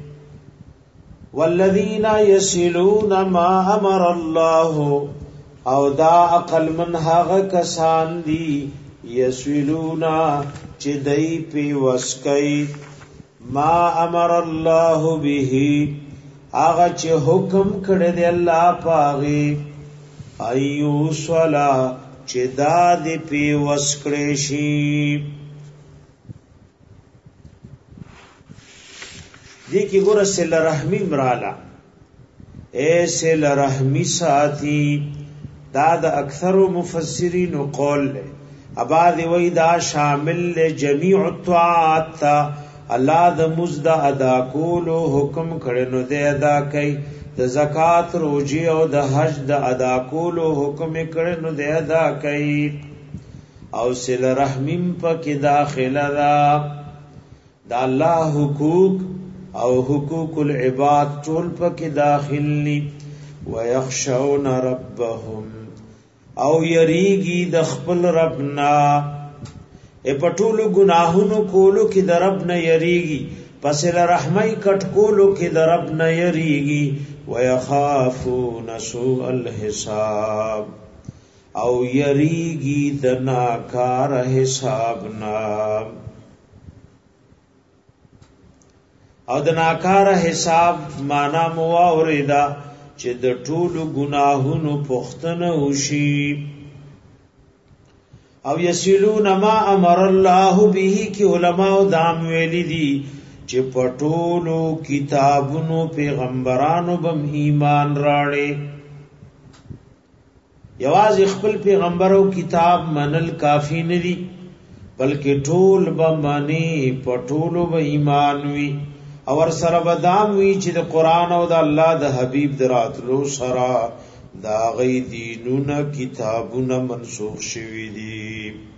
والذین یصلون ما امر الله او دا عقل من هغه کسان دي یصلون چې دای په وسکای ما امر الله به آغا چه حکم کړه دی الله پاغي ایو صلا چې داد پی وسکړې شي دې کې ګور سل رحمی مرالا اے سل رحمی ساتي دا د اکثر مفسرین قول له اباد وی دا شامل له جميع الطاعات الله د مزد ادا کولو حکم کړي نو دې ادا کوي د زکات روزي او د حج د ادا کولو حکم کړي نو دې ادا کوي او صل رحمیم پکې داخله دا د الله حقوق او حقوق العباد ټول پکې داخلي ويخشون ربهم او یریږي د خپل ربنا پټولو گناهونو کولو کې د رب نه یریږي پس له رحمای کټ کولو کې د رب نه یریږي ويخافون سوء الحساب او یریږي د ناکار حساب نه او د ناکار حساب معنا مو اوریدا چې د ټولو گناهونو پختنه وشي او یسلون ما امر الله به کی علماء دام ویلی دي چې پټولو کتابونو پیغمبرانو بم ایمان راړي یواز خپل پیغمبرو کتاب منل کافی نه دي بلکې ټول به معنی پټولو به ایمان وي اور سره بدام وی چې د قران او د الله د حبیب دراتلو سره دا غي دینونه کتابونه منسوخ شوی دي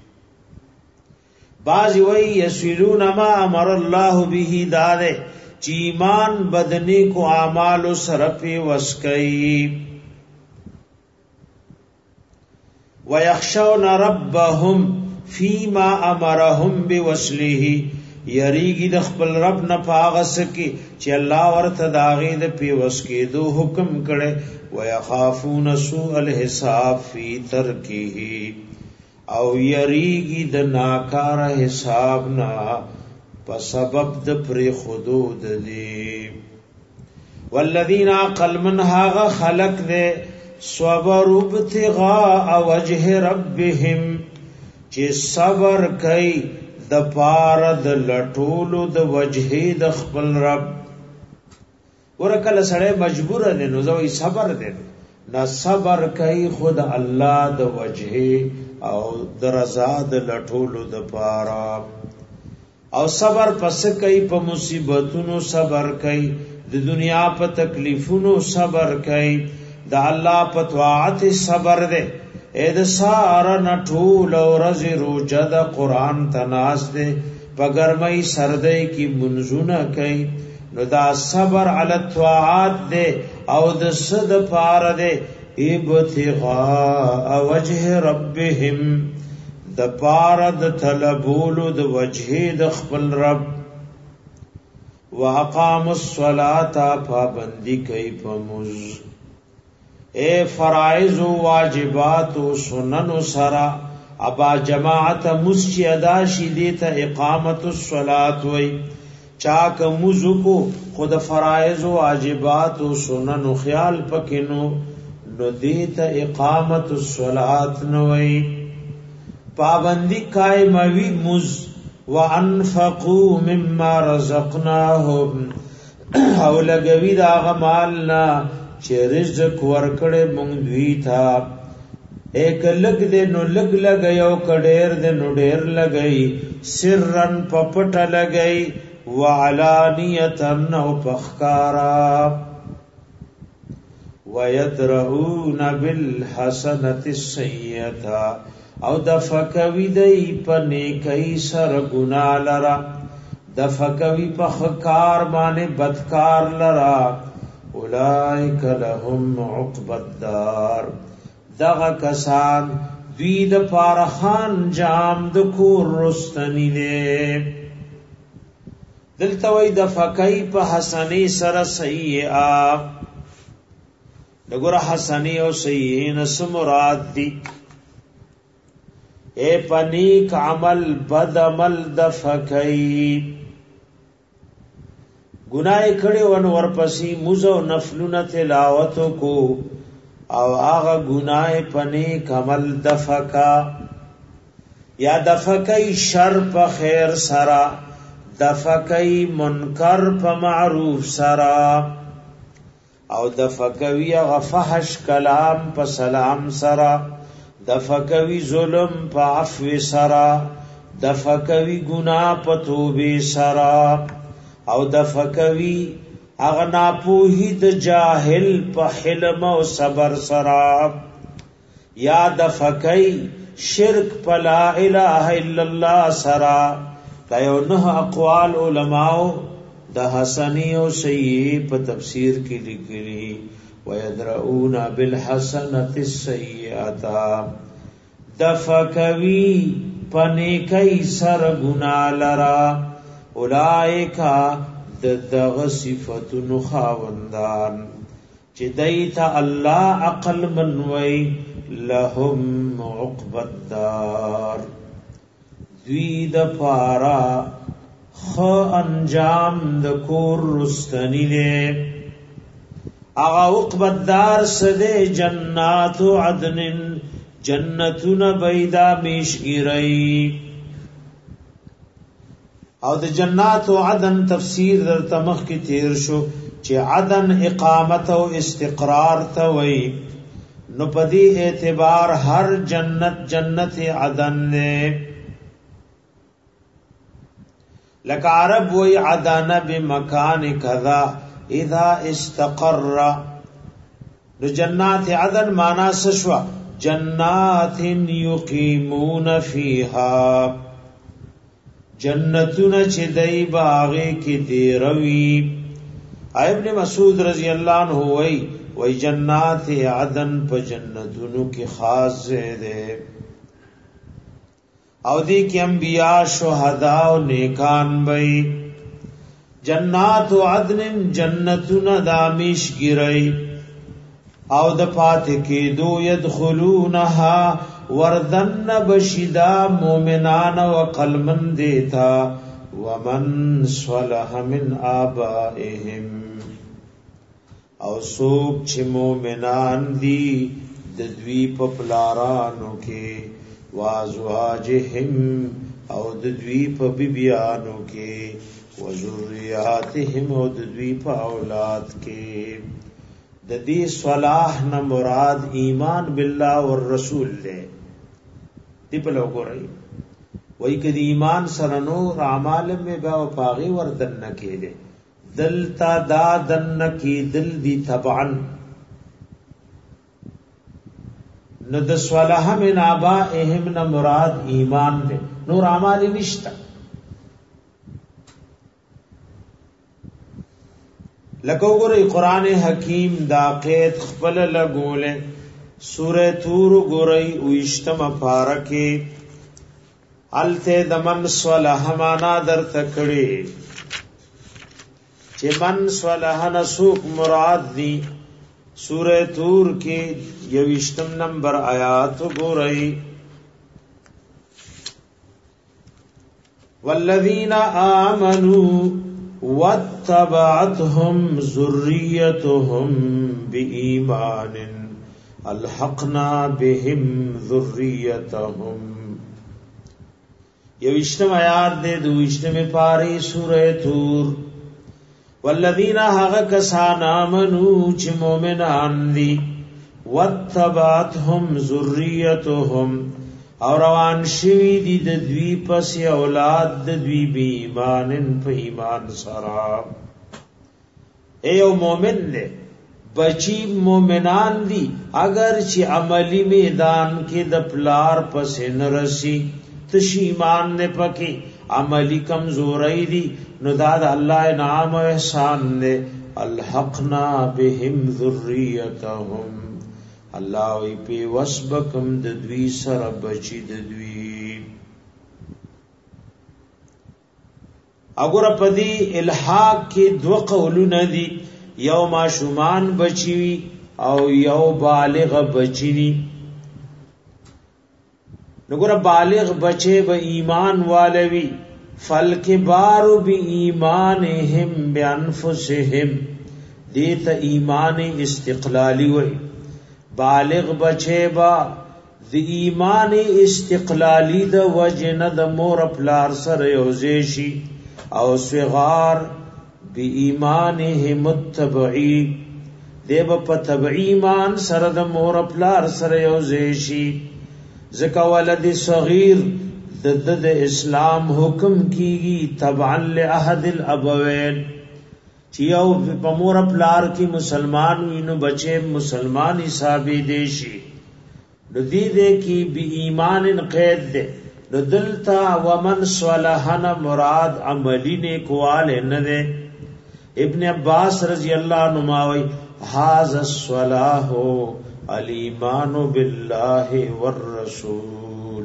باز وی یسلون ما امر الله به داده چې ایمان بدنی کو اعمال سره په وسکئی ويخشون ربهم فيما امرهم بوصله یریږي د خپل رب نه پاغس کی چې الله ورته داغې د پیوس کې دو حکم کړي ويخافون سوء الحساب فی ترکه او یریږي د ناکار حساب نه په سبب د پر خودود دی والذین عقل من هاغه خلق دے صبر ابتغاء وجه ربهم چې صبر کوي د پار د لټولو د وجهې د خپل رب ورکل سړی مجبور دی نو زوی صبر دی نه صبر کوي خود الله د وجهې او د رضا د لټولو د پارا او صبر پس کوي په مصیبتونو صبر کوي د دنیا په تکلیفونو صبر کوي د الله په طاعت صبر دی اې د سارا نټول او رزي روجه د قران تناس دے پګرمای سردی کی منزونه کوي نو دا صبر علی الطاعات دے او د صد پار دے ابتغاء وجه ربهم د پار د طلبولو د وجه د خپل رب واقاموا الصلاة پابندی کوي پموز اے فرائض و واجبات و سنن و سرا ابا جماعت مسجد ادا شی دیتا اقامت الصلاة وی چاک مزو کو خود فرائض و واجبات و سنن و خیال پکنو نو دیتا اقامت الصلاة نوی پابندی قائموی مز وانفقو مما رزقناهم او لگوی دا غمالنا چې رزق ورکړې مونږ دوی تا ایک لګ دې نو لګ لګي او کډېر دې نو ډېر لګي سرن پپټ لګي وعلانیتن او پخکارا ويدرؤون بالحسنه السيئه او دفکوی دی پنی کئی سر گنا لرا دفکوی پخکار بانے بدکار لرا اولائک لهم عقب الدار دغ کسان دوید پارخان جام دکور رستنی دے دلتوی دفکوی پا حسنی سر سیئا نگور حسنی و سیئی نس مراد دی اے پنیک عمل بد عمل دفکئی گناہ کڑے ون ورپسی مزو نفلون تلاوتو کو او آغا گناہ پنیک عمل دفکا یا دفکئی شر پا خیر سرا دفکئی منکر پا معروف سرا او دفکوی اغا فحش کلام پا سلام سرا دفکوی ظلم پا عفو سرا دفکوی گناہ پتوبی سرا او دفکوی اغنا پوہی د جاہل پا حلم و صبر سرا یا دفکی شرک پا لا الہ الا اللہ سرا تایو نہ اقوال علماء دا حسنی و سیئی پا تفسیر کی لکلی ویدرعون بالحسنت السیئتا دفکوی پنیکی سر گناہ لرا اولائکا دغ صفتن خاوندان چی دیتا اللہ عقل منوی لهم عقبت دار دوی دا پارا خ انجام دا کور رستنی دے اغا عقبت دار سدے جنات عدن جنتون بیدا میشگیرئی او د جنات و عدن تفسیر در تمخ کی تیر شو چی عدن اقامت و استقرار توئی نو پدی اعتبار ہر جنت عدن نے لکہ عرب وی عدن بمکان کذا اذا استقر نو جنات عدن مانا سشوا جنات یقیمون فیہا جنتون چی دی باغی کی دیروی ابن مسعود رضی اللہ عنہ وی جنات عدن پا جنتونو کی خاص زیدے او دی کی انبیاء شہداء و نیکان بئی جنات عدن جنتون دامیش گرئی او د پات کی دو یدخلونها وردن بشدا مومنان و قلمن دیتا ومن صلح من آبائهم او سوک چھ مومنان دی ددوی پپلارانو کے وازواجهم او ددوی پبیبیانو کے وذریاتهم او ددوی پا اولاد کے ددی صلاح نہ مراد ایمان باللہ والرسول دے دی پلو گو رئی وی کدی ایمان سرنور اعمال میں با و پاغی وردن نکی دے دلتا دا دن نکی دل دی تبعن ند صلاح من آبائهم نہ مراد ایمان دے نور اعمال نشتا لکو گوری قرآن حکیم دا قید خبل لگولے سورہ تور گوری اوشتم پارکی علتے دمن صلح مانا در تکڑی چی من صلح نسوک مراد دی سورہ تور کی یوشتم نمبر آیات گوری والذین آمنوا واتبعتهم ذریتهم بإیمان الحقنا بهم ذریتهم یہ وشتم آیات دے دو وشتم پاری سورہ تور والذین حق کسان آمنو چھ مومنان دی واتبعتهم ذریتهم اور روان شوی دی ددوی پس اولاد ددوی بی ایمانن پا ایمان سراب ایو مومن دے بچی مومنان دی اگر چی عملی میدان کی دپلار پس نرسی تش ایمان نے پکی عملی کمزوری دی نداد اللہ انعام و احسان دے الحقنا بهم ذریتهم اللہ وی پی وسبکم ددوی سر بچی ددوی اگر پدی الحاق کی دو قولون دی یو معشومان بچی او یو بالغ بچی دی نگر بالغ بچے با ایمان والوی فالکبار بی ایمانہم بانفسہم دیتا ایمان استقلالی وی بالغ بچے با دی ایمان استقلالی دا وجن دا مور پلار سر یوزیشی او صغار بی ایمانہم التبعی دے با پا تبعی ایمان سر دا مور پلار سر یوزیشی زکا ولد صغیر د اسلام حکم کیږي تبعا لاحد الابوین چې یو په مور پلار کې مسلمان وینو بچي مسلمان حسابي دي شي د دې کې به ایمان قید ده د دلتا ومن صلحنا مراد عملی نه کواله نه ده ابن عباس رضی الله عنه ماوي هاذا الصلاح الایمان بالله والرسول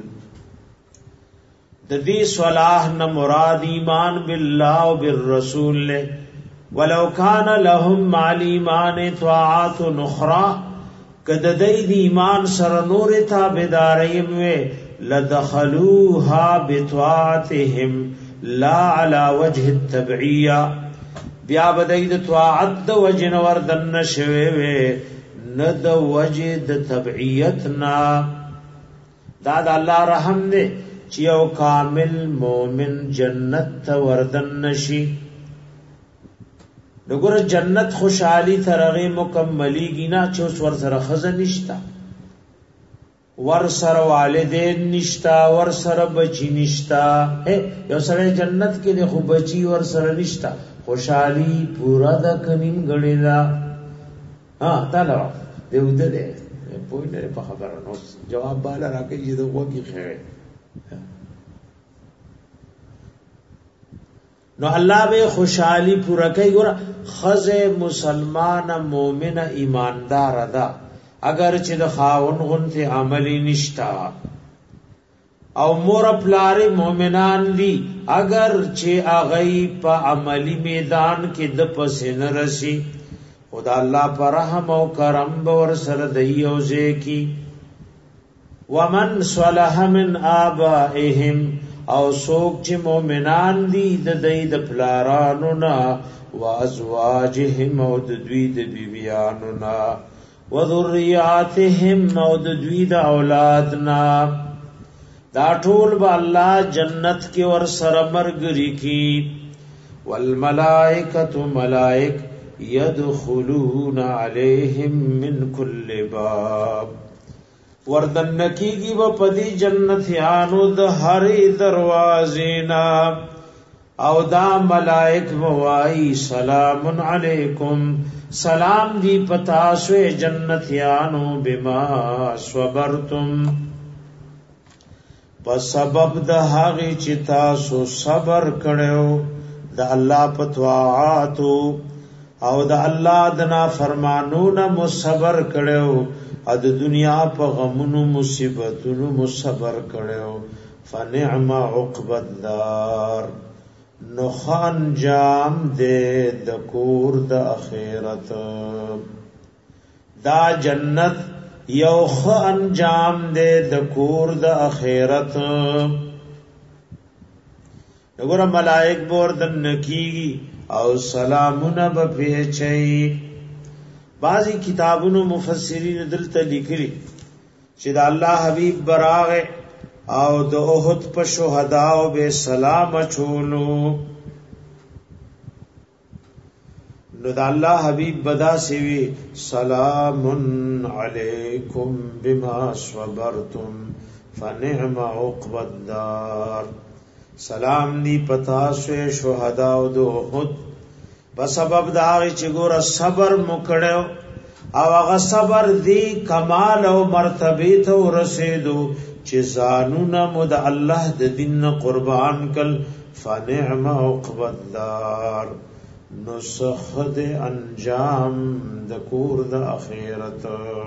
د دې صلاح نه مراد ایمان بالله او بالرسول له ولو كان لهم مع الايمان طاعات اخرى کد دای دی ایمان سره نور تابعداریم وی لدخلوها بطاعتهم لا على وجه التبعیه بیا بدای د طاعت د وجن وردن شوی وی نه د وجه د تبعیتنا دا د الله رحم دی چې یو کامل مؤمن جنت وردن نشي دغه جنت خوشحالی ترغه مکملی گینا چې اوس ور سره خزن نشتا ور سره والدین نشتا ور سره بچی نشتا یو سره جنت کې د خو بچی ور سره نشتا خوشحالی پورا د کنیم غړي دا تعالی دې ودره په نه په خبره نو جواب بالا راکې دې وګي خیر نو الله به خوشحالی پورا کوي ګور خزه مسلمان مؤمن ایماندار ده اگر چې د خاون غنته عملی نشتا او مور پلار مؤمنان دي اگر چې اغي په عملی میدان کې د پسین رسی خدا الله پر رحم او کرم ور سره دی اوځي کی ومن صلح من آبائهم او سوک چې مؤمنان دي د دې د پلارانو نا وازواجهم او د دوی د بیبیانو نا وذریاتهم او د دوی د اولادنا دا ټول به الله جنت کې ور سره مرګري کی والملائکۃ ملائک يدخلون عليهم من كل باب وردن کیږي و پدی جنتیانو د هرې دروازینا او دا ملائک وای سلام علیکم سلام دی پتا سو جنتیانو بما صبرتم په سبب د هغه چې تاسو صبر کړو د الله په طاعاتو او د الله د نافرمانو نه صبر کړو ا د دنیا په غمونو مصیبتونو مصبر کړو فنعم عقب الدار نو خان جام دې د کور د اخرت دا جنت یو خ انجام دې د کور د اخرت وګوره ملائک بور د نکی او سلامونه به پیچي بعضی کتابونو مفسرین دلته لیکلي چې د الله حبیب براغه او د احد په شهدا او به سلام چولو نو د الله حبیب بدا سوي سلام علیکم بما صبرتم فنعم عقب الدار سلام دی پتا سو شهدا او د احد په سبب دا چې ګور صبر مکړو او هغه صبر دی کمال او مرتبه ته ورسېدو چې زانونه مد الله د دین قربان کل فنعم عقب الدار نسخد انجام د کور د اخرت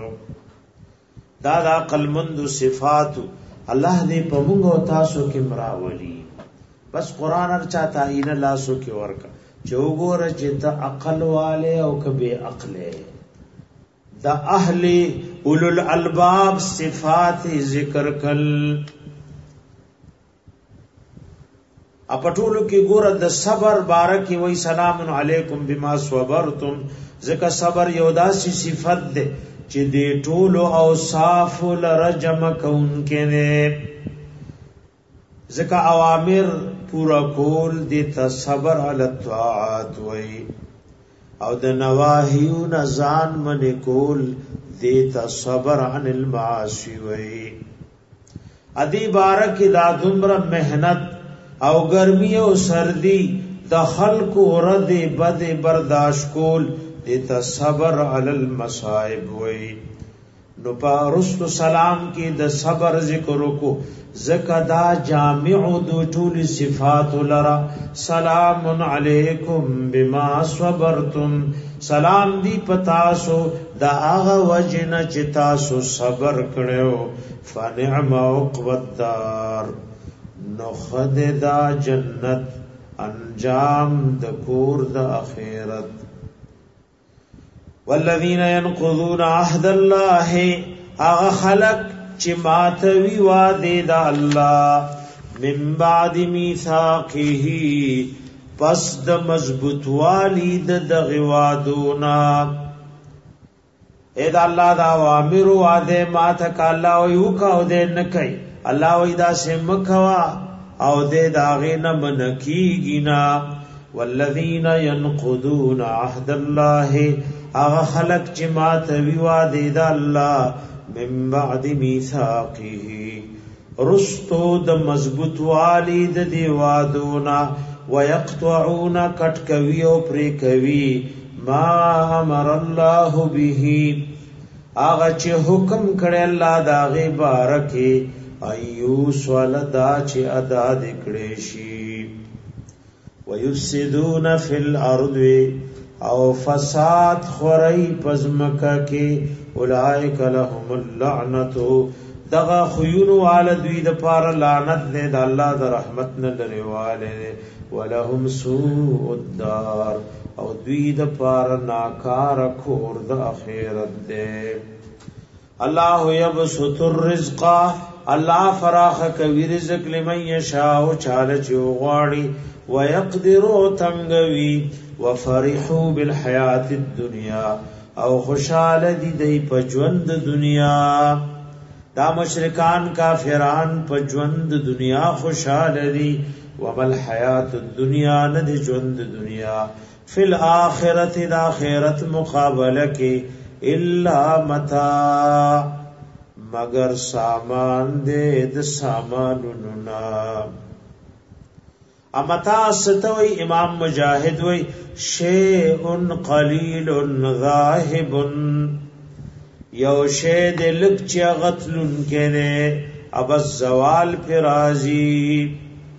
دا د عقلمند صفات الله دې په موږ او تاسو کې مراولي بس قران هر چاته اینه لاسو کې ورکا چوغور چې ته عقل والے او کبه عقل دا اهل اولو الالباب صفات ذکر کل اپټولو کې ګور د صبر بارک وی سلام علیکم بما صبرتم ذکر صبر یو داسې صفت ده چې دې ټولو اوصاف لرجم کون کې نه ذکر اوامر پورا کول دې صبر علی الطاعات وی او د نواهیو نزان من کول دې صبر عن المعاصی وی ادی بارک دا دمر مهنت او گرمی او سردی د خلق رد بد برداشت کول دیتا صبر علی المصائب وی. نو پارست سلام کی د صبر ذکر کو زکدا جامع دو ټول صفات لرا. سلام علیکم بما صبرتم، سلام دی پتاسو دا آغا وجن چتاسو صبر کړو. فنعم عقب الدار، نو خد دا جنت انجام د کور د اخرت. والذین ينقضون عهد الله، اغا خلق چی ماتوی وعده دا اللہ من بعد میثاقه، پس د مضبوط والی د غوادونا. اے دا اللہ دا وامر وعده ماتک اللہ ویو کا او دے نکی، اللہ ویدہ سے مکوا او دے داغین منکی گینا. والذین ينقضون عهد الله، اغا خلق چی ماتوی وعده دا اللہ من بعد میثاقه، رستو د مضبوط والی د دیوادونا. ويقطعون کټ کوي او پرې کوي ما امر الله به، اغه چې حکم کړي الله دا غي بارکه ايوس ولدا چې ادا دکړي شي. ويفسدون في الارض، او فساد خوري پزمکا کې اولائک لهم اللعنت، دغه خيون والدوی د پار لعنت دې د الله د رحمت نه لريواله. ولهم سوء الدار، او دوی د پار ناکار کور د اخرت دې. الله يبسط الرزق، الله فراخ کوي رزق لمن یشاء چاله چوغاړي. ويقدر تنگوي. وفرحوا بالحیات الدنیا، او خوشاله دي دی په ژوند دنیا. دا مشرکان کافران په ژوند دنیا خوشاله دي. وبل حیات الدنیا، ند ژوند دنیا. فی الاخرت، دا آخرت مقابله کې الا متاع، مگر سامان دې د سامانونو نا. امتا ستوي امام مجاهد وی شیء قلیل ذاهب، یو شی د لک چا غتلن کړي اب الزوال فرازی.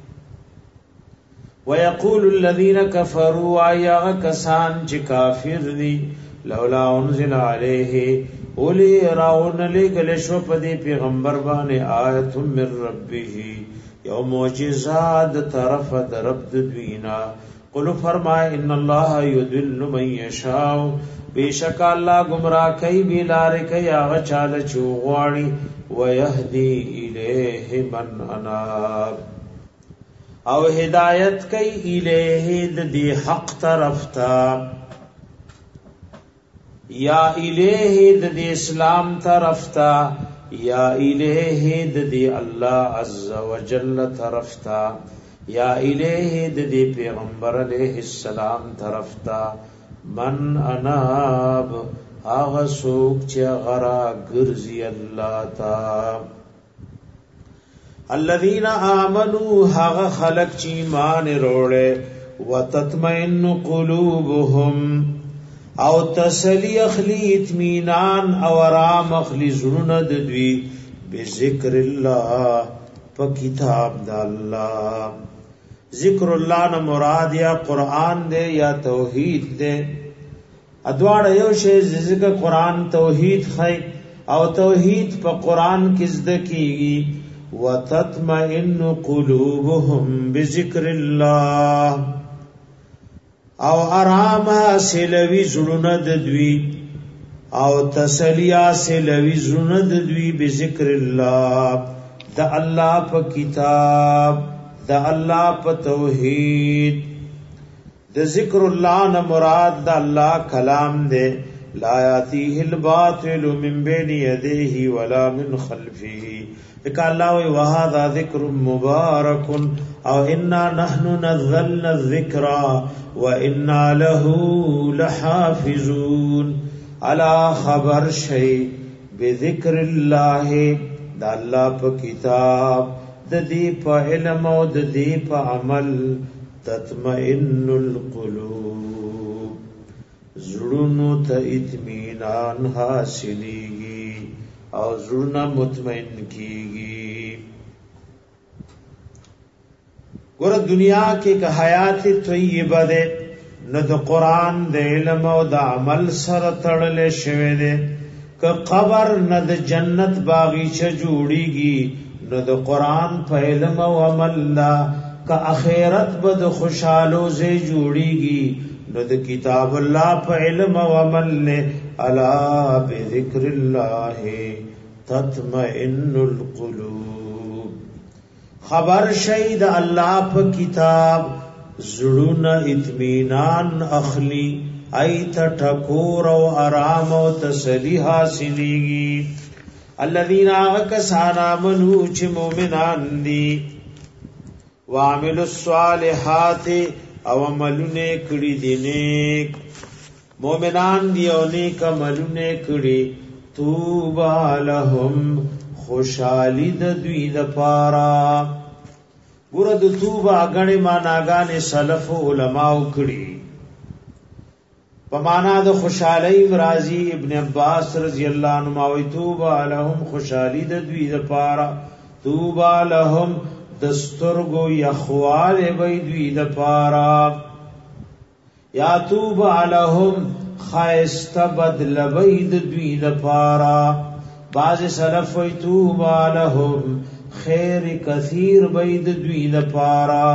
ويقول الذين كفروا، ايا کسان چې کافر دي، لولا انزل عليه، اولی راون لګل شو په دې پیغمبر باندې آیت من ربه، یو معجزات طرف درب دوینا. قل فرمائے ان الله يضل من يشاء، بیشک الله گمراه کوي بلار کوي هغه چاله چوغواړي. ويهدي الیه من اناب، او ہدایت کئی الیہ دی حق طرف تا، یا الیہ دی اسلام طرف تا، یا الیہ دی اللہ عز وجل طرف تا، یا الیہ دی پیغمبر علیہ السلام طرف تا. من اناب، آغا سوک چا غرا گرزی اللہ تا. الذين آمنوا، هغه خلق چې ایمان وروړي. وتطمئن قلوبهم، او تسلی اخلی اطمینان او آرام اخلی زړونه د دوی. بذکر الله، په کتاب د الله. ذکر الله نه مراد یا قران دی یا توحید دی. ادوار یو شی، ذکر قران توحید خی، او توحید په قران کې زده کیږي. وتطمئن قلوبهم بذکر الله، او آرام حاصلوي زړونه د دوی، او تسلی حاصلوي زړونه د دوی. بذکر الله، د الله په کتاب، د الله په توحید. د ذکر الله نه مراد د الله کلام دی. لا یاتیه الباطل من بین یدیه ولا من خلفه، کہ اللہ وهذا ذکر مبارک، او انا نحن نزلنا الذکر وانا له لحافظون. الا خبر شئی بذکر اللہ، د الله په کتاب د دې په علم او د دې په عمل تطمئن القلوب زړونو ته اطمینان حاصلېږي او زړونه مطمئن کیږي ګور دنیا کې که حیات طیبه ده نو د قران د علم او د عمل سره تړلې شوی ده که قبر نه د جنت باغچه جوړیږي نو د قران په علم او عمل لا که اخرت به د خوشالو زی جوړیږي نو د کتاب الله په علم او عمل له الا بذکر الله تطمئن القلوب خبر شید الله په کتاب زړونه اطمینان اخلی ایت ټکور او آرام او تسلی حاصلېږي الذين كسانا آمنوا چې مؤمنان دي وعملوا الصالحات او عملونه کړي دي نیک مؤمنان دي او نیک عملونه کړي توبا لهم خوشالي د دوی د پاره ګور د توبه غړې معناګانې سلف علماء کړي په معنا د خوشالۍ مرضی ابن عباس رضی الله عنهما وی توبه لهم خوشالي د دوی د پاره توبه لهم دسترګو یخوال وی دوی د پاره یا توبه لهم خیست بدل وی د دوی د پاره بعض سلف وی توبه لهم خیر کثیر بيد دوی لپاره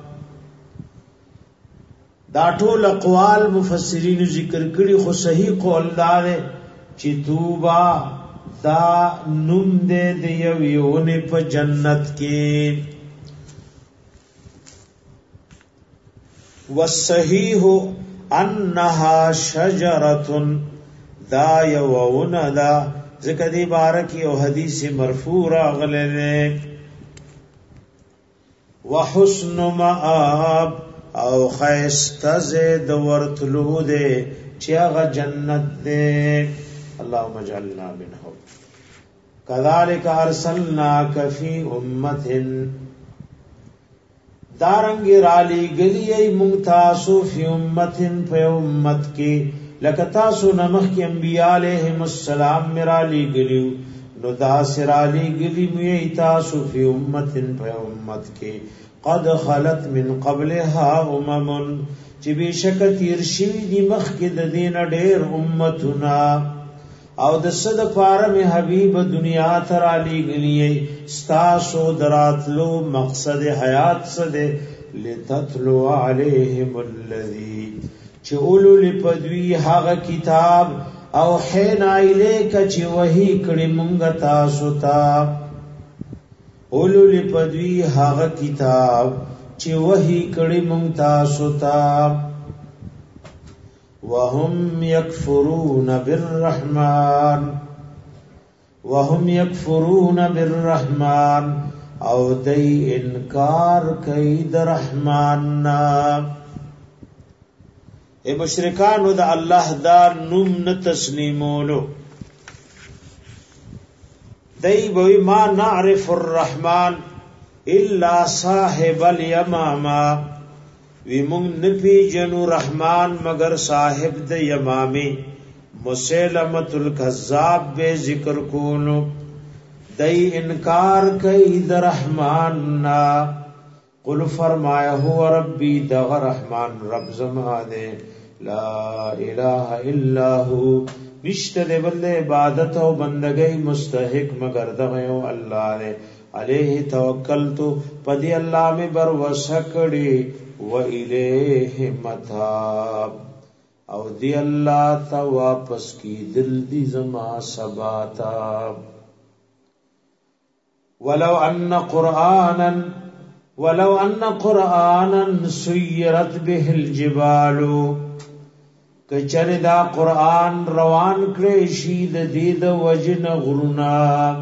دا ټول اقوال مفسرین ذکر کړي خو صحیح قول دا دی چې توبه دا نوم دې دی یوونه په جنت کې والصحیح انها شجره دا یوونه دا ذکر دی بارکی او حدیث مرفوع راغله وحسن مآب او خیسته زید ورتلو دے چیاغ جنت دے اللهم اجعلنا منهم كذلك ارسلناك في امه دارنګ رالی گلی ممتاسو فی امه فی امت کی لکتاسو نمخ کی انبیاء علیہم السلام مرالی گلیو نو دا سرالی گلی موی تاسو فی امت پہ امت کے قد خلت من قبلها امم چی بیشک تیرشوی دی مخ کی دین دیر امتنا او د صد پارم حبیب دنیا ترالی گلی ستاسو دراتلو مقصد حیات صد لتتلو علیہم الذی چې اولو لپدوی هغه کتاب او حین ایلیک چې وਹੀ کړي مونږ تاسو ته اولو لپدوی هغه کتاب چې وਹੀ کړي مونږ تاسو ته وهم یکفرون بالرحمن او دای انکار کوي د رحمان نا اے مشرکانو دا اللہ دا نوم نه تسلیمولو دای بوی ما نعرف الرحمن الا صاحب الیمامہ وی مونږ نه پیژنو رحمان مگر صاحب د یمامه مسلمۃ الکذاب به ذکر کولو دای انکار کوي د رحمان نا قل فرمایا هو ربی د رحمان رب زما دے لا الہ الا هو نشته د بل عبادت او بندګۍ مستحق مگر دغه الله دے علیہ توکلت پدی الله می بر وسکړي و الیہ متاب او دی الله ته واپس کی دل دی زما سباتا ولو ان قرآنا سیرت به الجبال کچره دا قرآن روان کړي شي د دې د وجن غرونا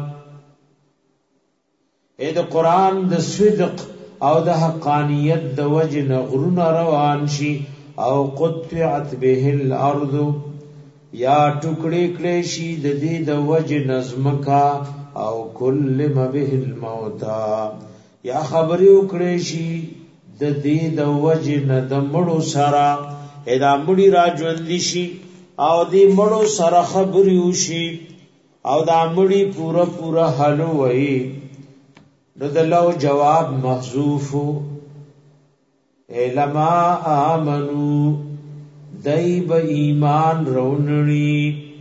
اې د قرآن د صدق او د حقانیت د وجن غرونا روان شي او قطعت به الارض یا ټوکړي کړي شي د دې د وجن زمکا او کلم به الموتى یا خبر وکړي شي د دې د وجن د مړو سره ادا مړي را ژوند شي او دې مړو سره خبر وشي او دا مړي پورا حل وای نو دلو جواب محذوف لما آمنو دایب ایمان رونړي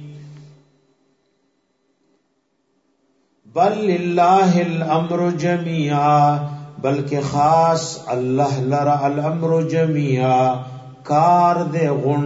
بل لله الامر جميعا بلکہ خاص اللہ لرا الامر جميعا کار دے غن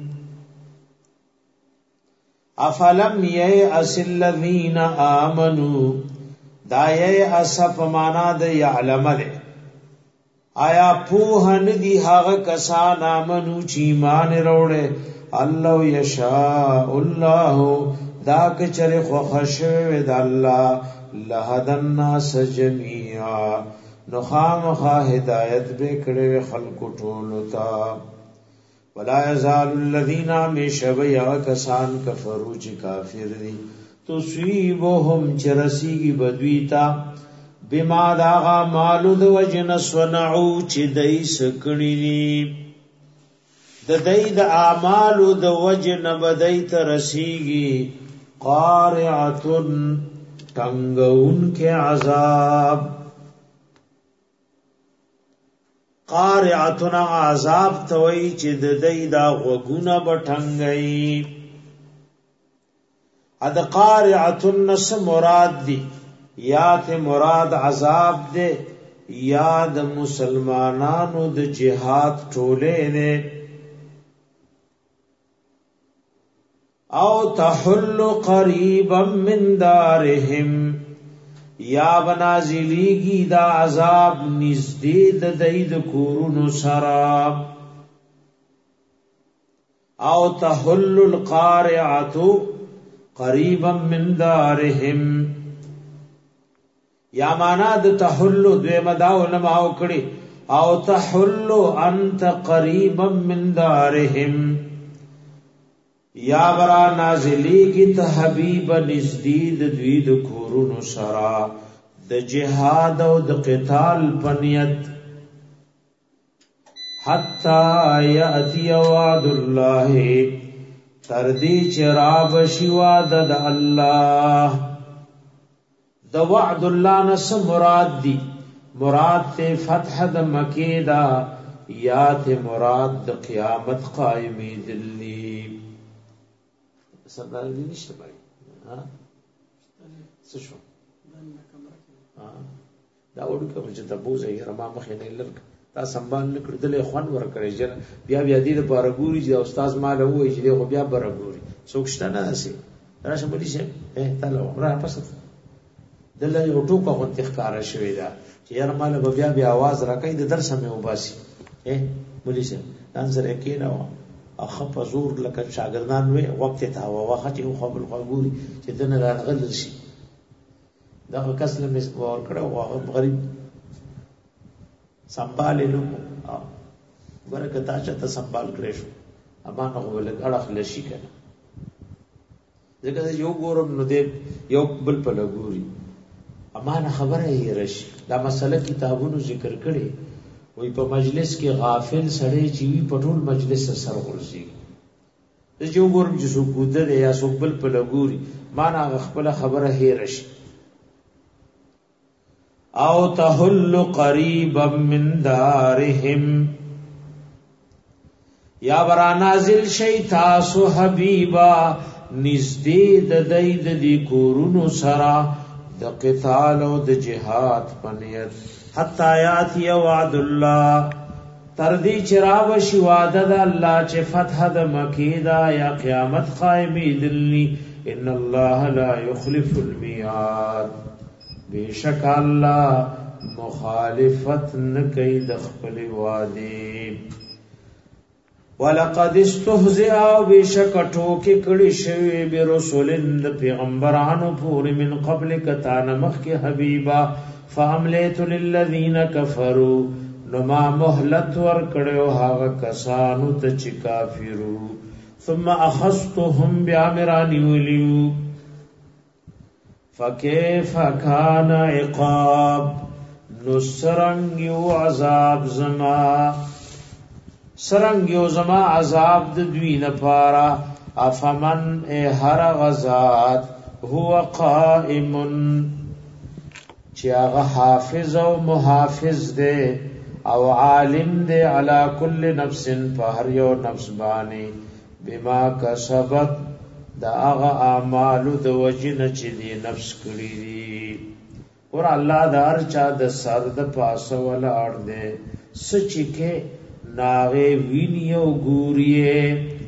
افلم یئس الذین آمنوا دا یئس پمانا د یعلم دے آیا پوهن دی هغه کسان آمنو چې ایمان وروړي الله یشاء الله دا کچره خو خشوه د الله لهدن الناس جميعا نو خامخا هدایت به کړي خلق ټول تا ولا یزال الذین مشبیا کسان کفروا چې کافر دي تصيبهم چرسیږي بدویتا بما داغا مالو د وجن سنعو چې دای سکړی دي د دای د اعمالو د وجن بدای ترسیږي قارعتن تنگون کے عذاب قارعتن عذاب توي چې د دای دا غوګونه بټنګي اد قارعتن نس مراد دی یا ته مراد عذاب دے یا د مسلمانانو د جهاد ټوله نه او تحل قریبا من دارهم یا بنازلیگی دا عذاب نزدې د دید کورونو سرا او تحل القارعه قریبا من دارهم یا معنا د تحل دوی مداو علماء کړي او تحل انت قریبا من دارهم یا برا نازلی کی تحبیب نزدید دوید کورونو سرا د جهاد او د قتال پنیت حتی یاتی وعد الله تردی چراب شواد د الله د وعد الله نس مراد دی مراد ته فتح د مکی دا یا ته مراد د قیامت قائمی دلی سردار دې نشته بای ها څه شو دا وړو کوم چې تاسو یې رما مخې نه لږ تا سنبال نکړدلې خوان ور کړی چې بیا دې لپاره ګوري چې استاد مال وایي چې خو بیا بر ګوري څوک شته نه سي راشه ملي شه تعالی را پس دلته یو ټوکه غو تخکار شوی دا چې یار مال بیا आवाज راکې د درس مې وباسي ملي شه انځر کې نه اخف زور لکه شاګردان وي وخت ته هوا وخت یو خپل قبول چې دنه راغل شي دا کس له مسور کړه او غریب سنباللو برکت اچته سنبال کړې شو اما نو ول غړخ لشي کنه ځکه یو ګورم نو دې یو بل په لګوري اما نه خبره یې راشي دا مسله کتابونو ذکر کړي وی په مجلس کې غافل سړی چې وی په ټول مجلس سر ورسي د جو ګورم چې څوک ودره یا څوک بل په لګوري معنا خپل خبره هیر شي او تحل قریبا من دارهم یا برا نازل شي تاسو حبیبا نزدې د دید دی کورونو سرا د قتال او د جهاد پنیت حتی آیاتی وعد الله تردی چراو شی وعده د الله چې فتح د مکی دا یا قیامت قائمی دلی ان الله لا يخلف الميعاد بیشک الله مخالفت نکي د خپل وعده ولقد استهزئ بشک ټوکی کړي شوی به رسولن پیغمبرانو پورې من قبل کتان مخ کې حبیبا فاملیت للذین کفروا نما مهلت ور کړو هغه کسانو ته چې کافرو ثم اخذتهم بامرانی ولیو فکیف کان عقاب نو سرنگ یو عذاب زما سرنگ یو زما عذاب د دوی لپاره افمن هر غزاد هو قائم چې هغه حافظ او محافظ دی او عالم دی علی کل نفس په هر یو نفس باندې بما کسبت دا هغه اعمال د وجنه چې دی نفس کړی دي اور الله د هر چا د سر د پاسه ولاړ دی سچ کې ناغه وینیو ګوریه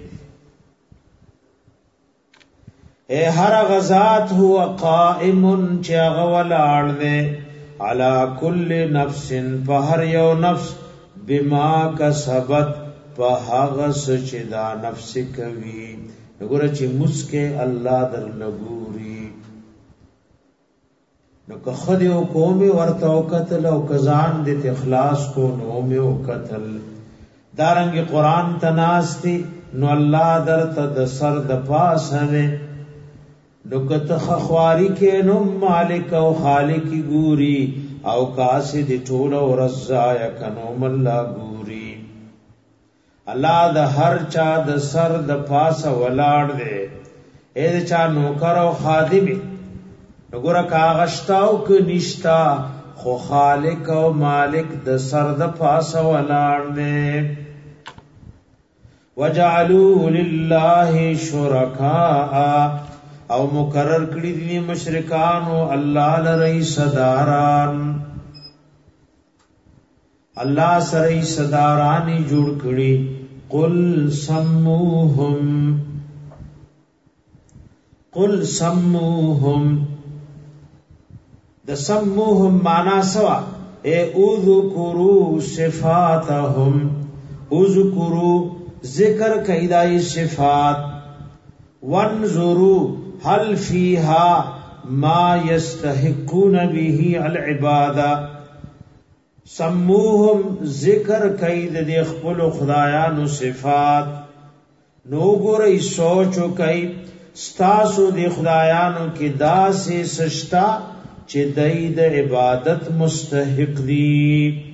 اے هر غزات هو قائم چې هغه ولاړ دی علی کل نفس په هر یو نفس بما کسبت په هغه چې دا نفس کوي وګوره چې مسکه الله در لګوري نو که خدای او قوم ورته او قتل او کزان دې اخلاص کو نو مې او قتل دارنګ قران تناستی نو الله درته د سر د پاسه نو کته خواري کې نو مالک او خالق ګوري او قاصد ټول او رضا کنو مل ګوري الله د هر چا د سر د پاسه ولاړ دی اې چا نوکر او خادم وګوره کاغشتاو ک نشتا خو خالق او مالک د سر د پاسه ولاړ دی وجعلوا لله شرکاء او مقرر کړی دي مشرکان او الله لری صداران الله سره صداران جوړ کړی قل سموهم د سموهم معنا سوا اے اذکروا صفاتهم اذکروا ذکر کیدای صفات وانظروا هل فيها ما يستحقون به العباده سموهم ذکر کید د خپل خدایانو صفات نو ګورئ سوچو کئ ستاسو د خدایانو کې داسې سشتا چې دای د عبادت مستحق دي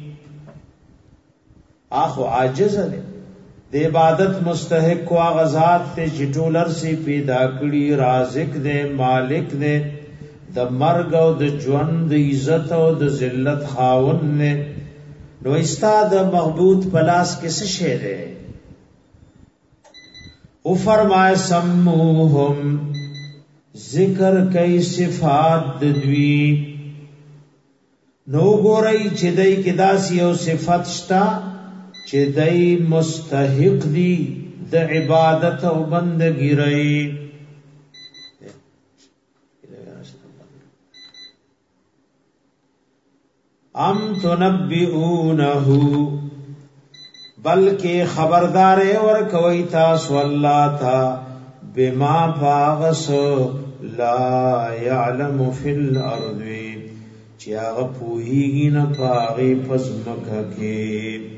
اخو عاجز دي د عبادت مستحق کو غزاد ته چټولر سی پیدا کړی رازق دے مالک دے د مرګ او د ژوند د عزت او د ذلت خاون نے نو استاد معبود پلاس کې څه شه ده او فرمای سموهم ذکر کای صفات د دوی نو ګورئ چې دای کې داسې او صفات شتا چې دای مستحق دي د عبادت او بندګی رہی ام تنبئونه بلکې خبردار ور کوي تاسو الله تا بما فاغس لا يعلم في الارض چې هغه پوهیږي نه پاغي پسمکه کې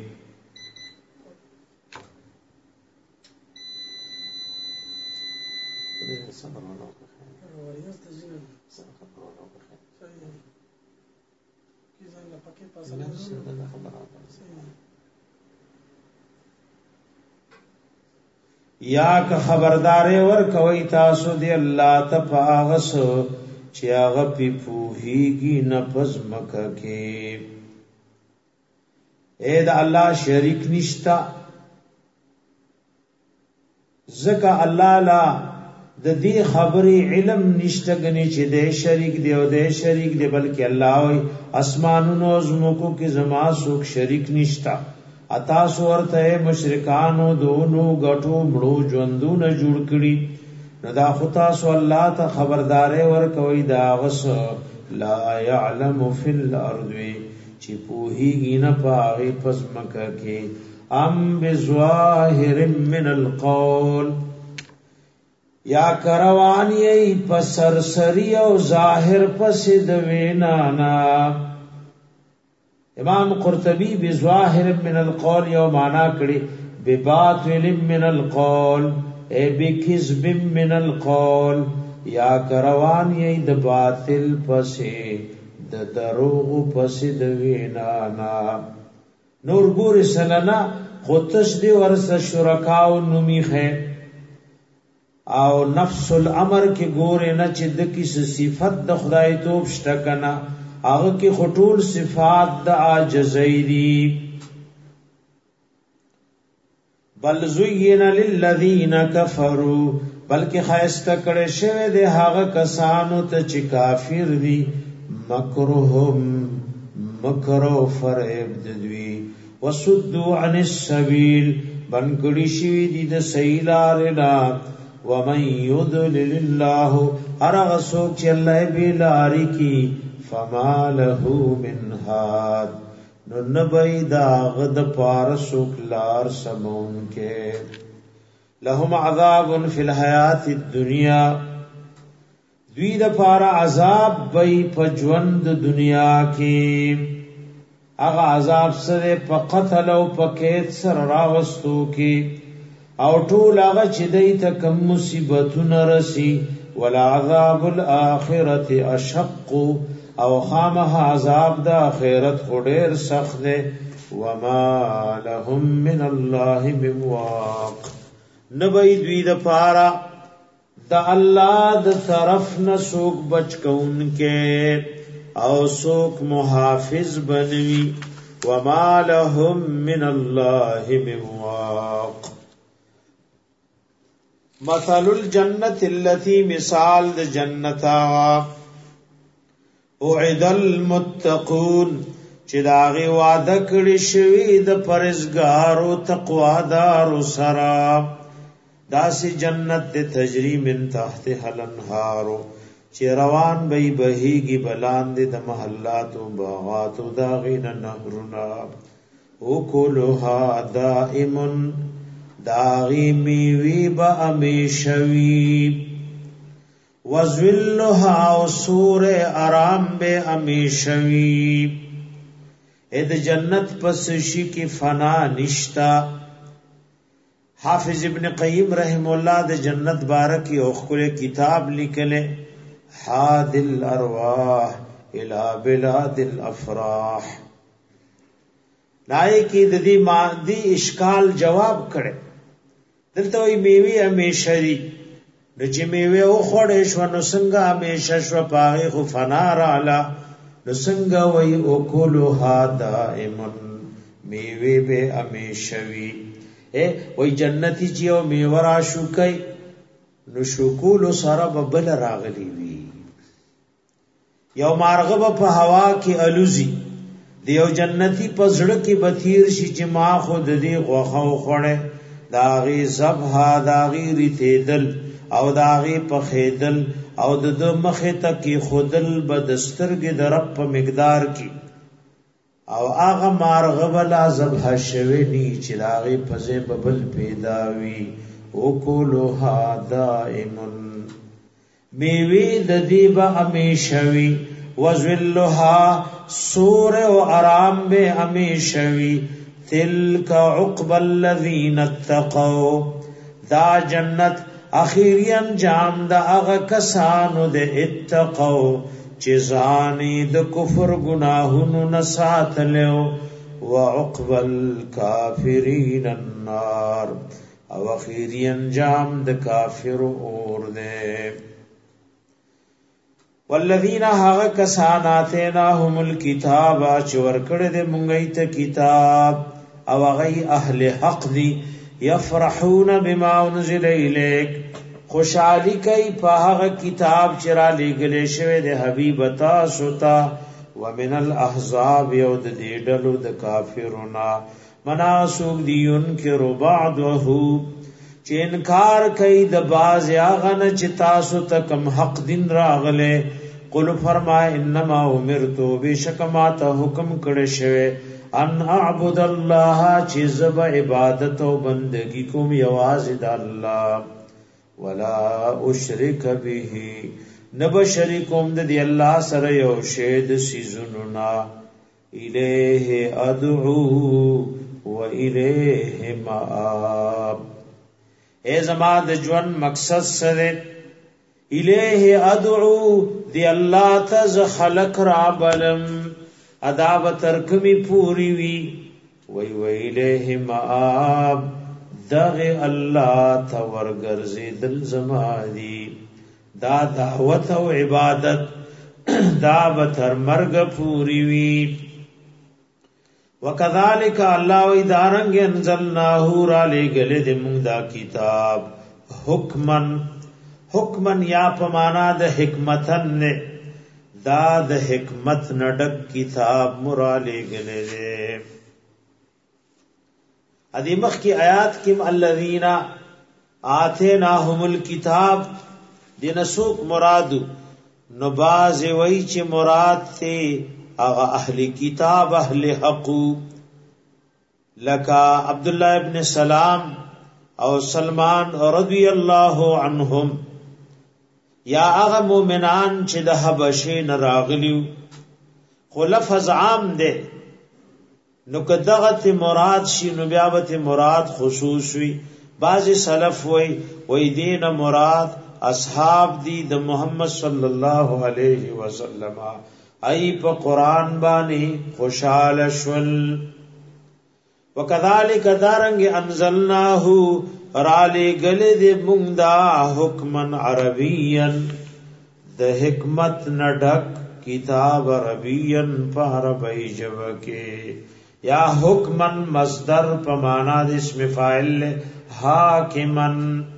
یا که خبردارې ور کوي تاسو دی الله ته پاغس چې هغه په پوهیږي نه پزمکه کې اے دا الله شریک نشتا زکه الله لا د دې خبرې علم نشته غني چې دې شریک دی او دې شریک دی بلکې الله وي اسمانونو زمکو کې زما سوک شریک نشتا اتا سورته مشرکانو دونو غټو مړو ژوندونه جوړ کړي نو دا خطا سو الله ته خبردارې ور کوي دا وس لا يعلم في الارض چې پوهیږي نه پاغي پسمکه کې ام بظاهر من القول یا کروان یې پسرسری او ظاهر پس د وینا نا امام قرطبی بظاهر من القول یو معنا کړي بباطل من القول اے بکذب من القول یا کروان یی د باطل پسې د دروغ پسې د وینانا نور ګور سلنا خودش دی ورس شرکاو نمیخه او نفس الامر کې ګور نه چې د کیس صفت د خدای توب شته کنه هغه کې خطول صفات د عاجزی دی بل زین للذین کفروا بلکې خایسته کړي شوی د هغه کسانو ته چې کافر دي مکرهم مکرو فرعب دوی وصدوا عن السبيل بنکړي شوی دي د سیلارنا ومن يضلل الله ارغ سوک چې الله به لاري کی فما له من هاد نو نبی دا غد پار سوک لار سمون کے لهم عذاب فی الحیات الدنیا دوی دا پار عذاب بی پجوند دنیا کی اغا عذاب سر پا قتل و پا کیت سر راغستو کی او طول اغا چدئی تا کم مصیبتون رسی والعذاب الآخرت اشق او خامہ عذاب دا آخرت خودیر سخت دے وما لهم من اللہ من واق نبی دوی دا پارا دا اللہ دا طرف نسوک بچ کون کے او سوک محافظ بنوی وما لهم من اللہ من واق مثل الجنت اللتی مثال دا جنتا وعد المتقون چې داغي وعده کړی شوی د پرهیزګارو تقوادارو سره داسې جنت د تجری من تحت الانهار چې روان به بهيږي بلاندې د محلات او باغات او داغین نهرنا او کولها دائم داغي میوي به امیشوي وذلها او سور آرام بے امیشوی اید جنت پس شی کی فنا نشتا حافظ ابن قیم رحم اللہ د جنت بارکی اوخکل کتاب لکلے حاد الارواح الى بلاد الافراح نائی کی دی اشکال جواب کرے دلتا وی میوی امیشری نو چې میوه او خوړې شو نو څنګه همیشه شو پاغه خو فنا رااله نو څنګه وای او کولها دائمن میوه به همیشه وی وای جنتی چې او میوه را شو کوي نو شکول سره ببل راغلی وی یو مارغه په هوا کې الوزی دیو جنتی پزړه کې بثیر شي چې ما خود دې غوخه خوړې داغي زبها داغي ریتدل او داغي په خیدل او د مخه تکي خودل بدسترګ د رب په مقدار کې او هغه مارغه ولا ذبح شوی ني چې داغي په ببل پیدا وی او کولها دائمن میوي د دې به همیشوي وذلها سور او آرام به همیشوي تلک عقب الذين اتقوا دا جنت اخیری انجام دا اغا کسانو دے اتقو چیزانی دا کفر گناہنو نسات لیو وعقب الكافرین النار او اخیری انجام دا کافر اور دے والذین آغا کسان آتیناهم الكتاب چور کرد منگیت کتاب او اغی اہل حق دی یفرحون بما انزل الیک خوشحالی کئی په هغه کتاب چې را لېږلې شوی د حبیب تاسو ته ومن الاحزاب یو د دې ډلو د کافرونو مناسوک دی ينکر بعضه چې انکار کوي د باز هغه نه چې تاسو ته کم حق دین راغله قل فرمای انما امرتو بشکما ته حکم کړی شوی ان اعبد الله چې زب عبادت او بندگی کوم یوازې د الله ولا اشرک به نب شریکوم د دی الله سره یو شی د سيزونو نا الیه ادعو و الیه مآب اے زما د ژوند مقصد سره الیه ادعو دی الله تز خلق رابلم اداب ترکمی پوری وی وی الیه مآب دغه الله تورګرزی دل زمادی دا دعوت او عبادت دا بتر مرگ پوری وی وکذالک الله و ادارنګ انزلناه را لګل د موږ دا کتاب حکمن یا پمانا د حکمتن نه دا د حکمت نډک کتاب مرا لګل دې ادي مخ کی آیات کم الذین آتیناهم الکتاب دین سوق مراد نو باز وی چې مراد ته اغه اهل کتاب اهل حق لکا عبد الله ابن سلام او سلمان رضی الله عنهم یا اغه مومنان چې د حبشه نه راغلیو خو لفظ عام ده نو کدغه مراد شي نو بیا به مراد خصوص وي بعض سلف وی دین مراد اصحاب دی د محمد صلی الله علیه وسلم ای په قران باندې خوشاله شول وکذالک دارنګ انزلناه رالی گل دی موندا حکمن عربین د حکمت نډک کتاب عربین په عربی ژبه کې یا حکمن مصدر په معنا د اسم فاعل حاکمن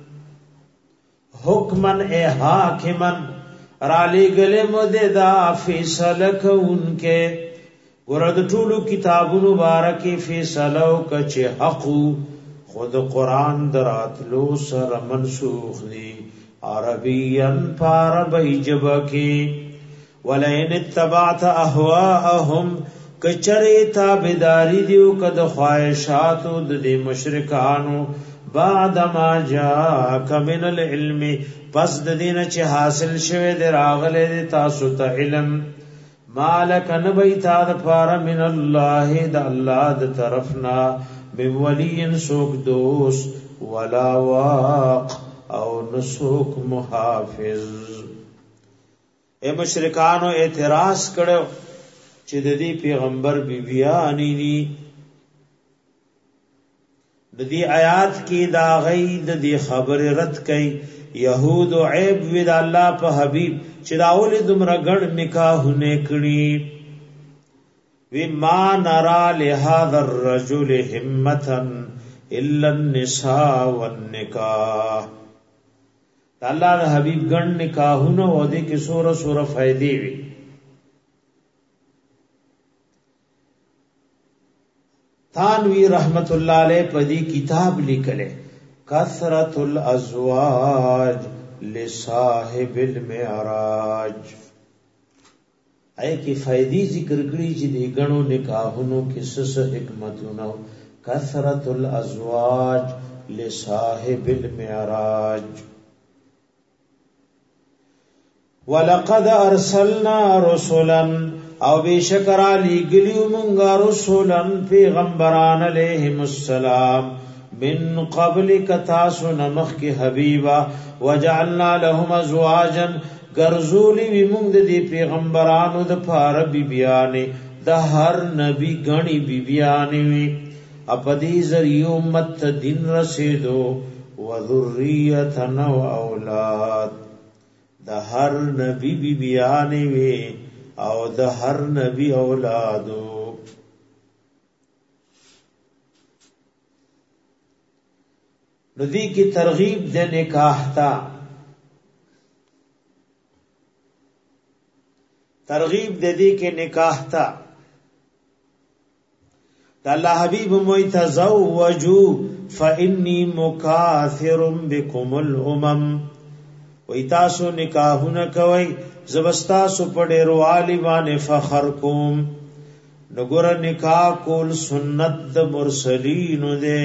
حکمن اے حاکمن رالی گلے مددا فیصلہ کونکے ورد طولو کتابونو بارکی فیصلہ کچ حقو خود قرآن دراتلو سر منسوخ دی عربین پاربی جبکی ولین اتبعت احواءهم کچری تابداری دیو کد خواہشاتو دی مشرکانو بعد ما جاءک من العلم پس د دین چې حاصل شوه د راغله د تاسو ته علم مالک نبی تا د پار من الله د الله د طرفنا بولی سوک دوست ولا واق او نسوک محافظ اے مشرکانو اعتراض کړو چې د دې پیغمبر بیبیانی دي د دې آیات کې دا غید د خبر رد کړي یهود عیب ود الله په حبیب چې داول دمر غړ نکاحونه کړي وی ما نرا لهذا الرجل همتا الا النساء والنکاح الله د حبیب غړ نکاحونه و دې کې سوره فائدې وي تانوی رحمت اللہ علیہ پدی کتاب لکھلے کثرت الازواج لصاحب المعراج اے کی فائدی ذکر کړي چې د غنو نکاحونو کې سس حکمتونه کثرت الازواج لصاحب المعراج ولقد ارسلنا رسلا او بشکر علی گلیو منگا رسولن پیغمبران علیہم السلام من قبل کتاسو نمخ کی حبیبا وجعلنا لهم ازواجا گرزولی وی منگ دی پیغمبرانو د پار بی بیانی د هر نبی گنی بی بیانی وی اپدی ذریع امت دین رسیدو وذریتن و اولاد د هر نبی بی بیانی وی او د هر نبی اولادو ندی کی ترغیب د نکاح تا ترغیب د دې کې نکاح تا د الله حبیب موي تزوجوا فانی مکاثر بكم الامم وای تاسو نکاحونه کوي زبستا سو پډې روالی باندې فخر کوم نګور نکاح کول سنت د مرسلین ده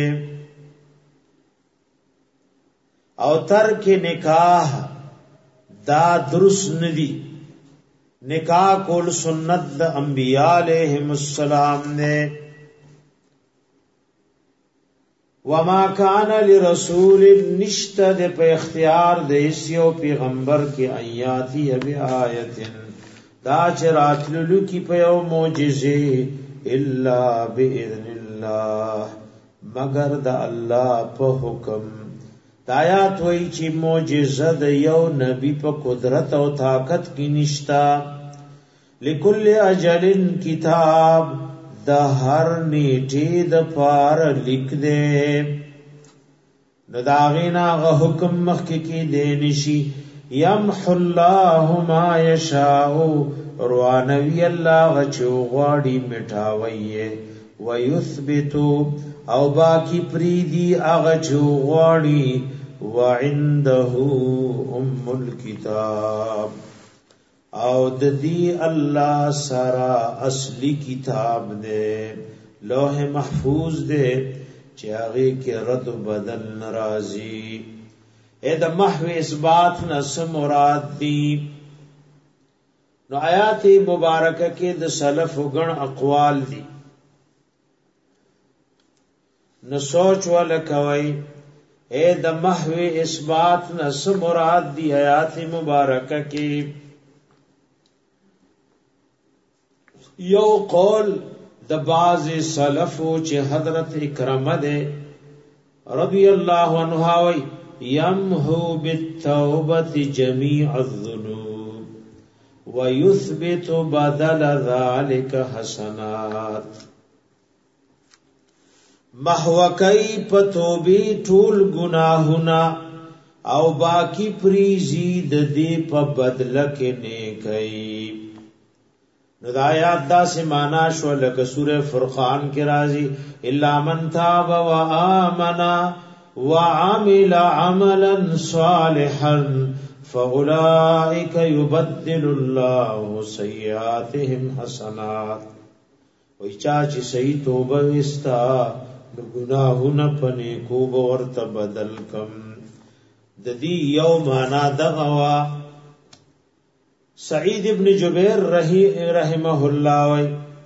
او ترک نکاح دا درست ندی نکاح کول سنت د انبیاء علیہم السلام نے وما كان لرسول نشتد په اختیار د یو پیغمبر کې آیاتی بیاات دا چراتلو کی په یو معجزه الا باذن الله مگر د الله په حکم. آیات وای چې معجزه د یو نبی په قدرت او طاقت کې نشتا. لکل اجل کتاب د هر نیټه د پار لیک دے نو داغینا غ حکم مخکی کی دے نشی. یمحو الله ما یشاء روانوی الله غچو غاړي مټاوي ويثبت او باقی پریدی اغه چو غاړي وعنده الكتاب او د دې الله سرا اصلي کتاب دے لوح محفوظ دے چې هغه کې رد بدل ناراضي. اې د محو اثبات نس مراد دی. نو آیات مبارکه کې د سلف غن اقوال دي نو سوچ ولکوي اے د محو اثبات نس مراد دی. آیات مبارکه کې یو قول د باز سلفو چې حضرت اکرمه ده رضی الله عنه وی یمحو بالتوبه جميع الذنوب ويثبت بدل ذلك حسنات. محو کای پتوبی ټول گناهونه او باقی پریزی د دې په بدله کې نه کوي. نو دا آیات دا سمانا شو لکه سورہ فرقان کې راځي الا من تاب و آمن وعمل عملا صالحا فاولئک یبدل الله سیئاتهم حسنات. وای چا چې صحیح توبه وستا نو گناهونه پنه کو ورته بدل کم. د دې یو معنا دغه وا سعید ابن جبیر رحمه الله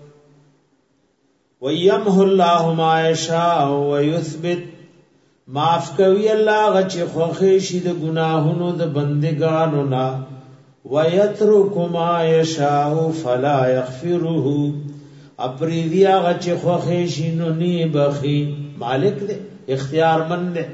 ويمحو الله ما يشاء ويثبت معاف کوي الله غچ خوخه شي د ګناهونو د بندګانو نا ويترك ما يشاء فلا يغفره اپریدیا غچ خوخه شي نو ني بخي. مالک دې اختیار مند دې.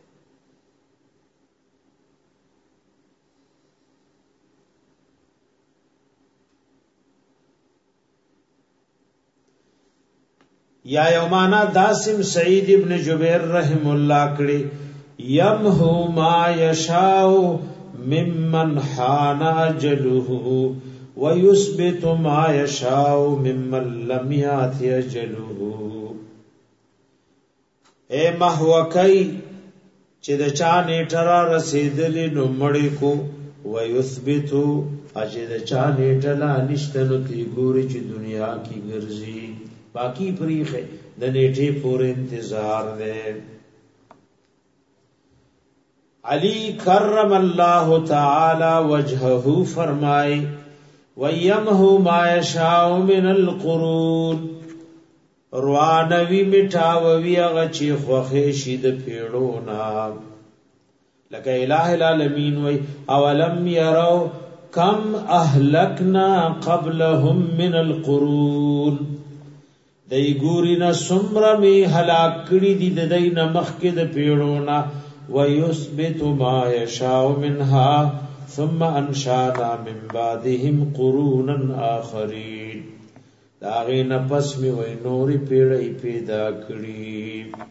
یا یومانا داسم سعید ابن جبیر رحم اللہ کڑی یمحو ما یشاء ممن حان اجلہ ویثبت ما یشاء ممن لم یات اجلہ. اے محو کئی چې د چا نیټه را رسیدلې نو مړې کو ویثبت چې د چا نیټه لا نشته نو تی ګوري چې دنیا کې ګرځي باقی پریخه د نیټه پورې انتظار دے. علی کرم اللہ تعالی وجہہ فرمائے ویمحو ما یشاء من القرون روانوی مٹاوی اغچی خوخیشی د پیڑونا. لکہ الہ العالمین وی اولم یرو کم اہلکنا قبلهم من القرون دای ګورینا سمره می هلاک کړي دي د دین مخکې د پیړونا ويثبت ما يشاء منها ثم انشانا من بعدهم قرونا اخرين. دا غینا پس می وای نوري پیړې پیدا کړي.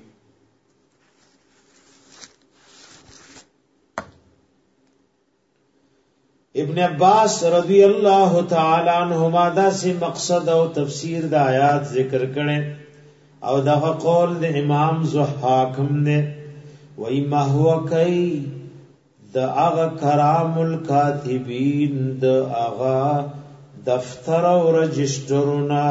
ابن عباس رضی اللہ تعالی عنہما دا سی مقصد او تفسیر دا آیات ذکر کریں او دا قول دا امام زحاکم نے وی محو کئی دا اغا کرام الکاتبین دا اغا دفتر و رجسٹرنا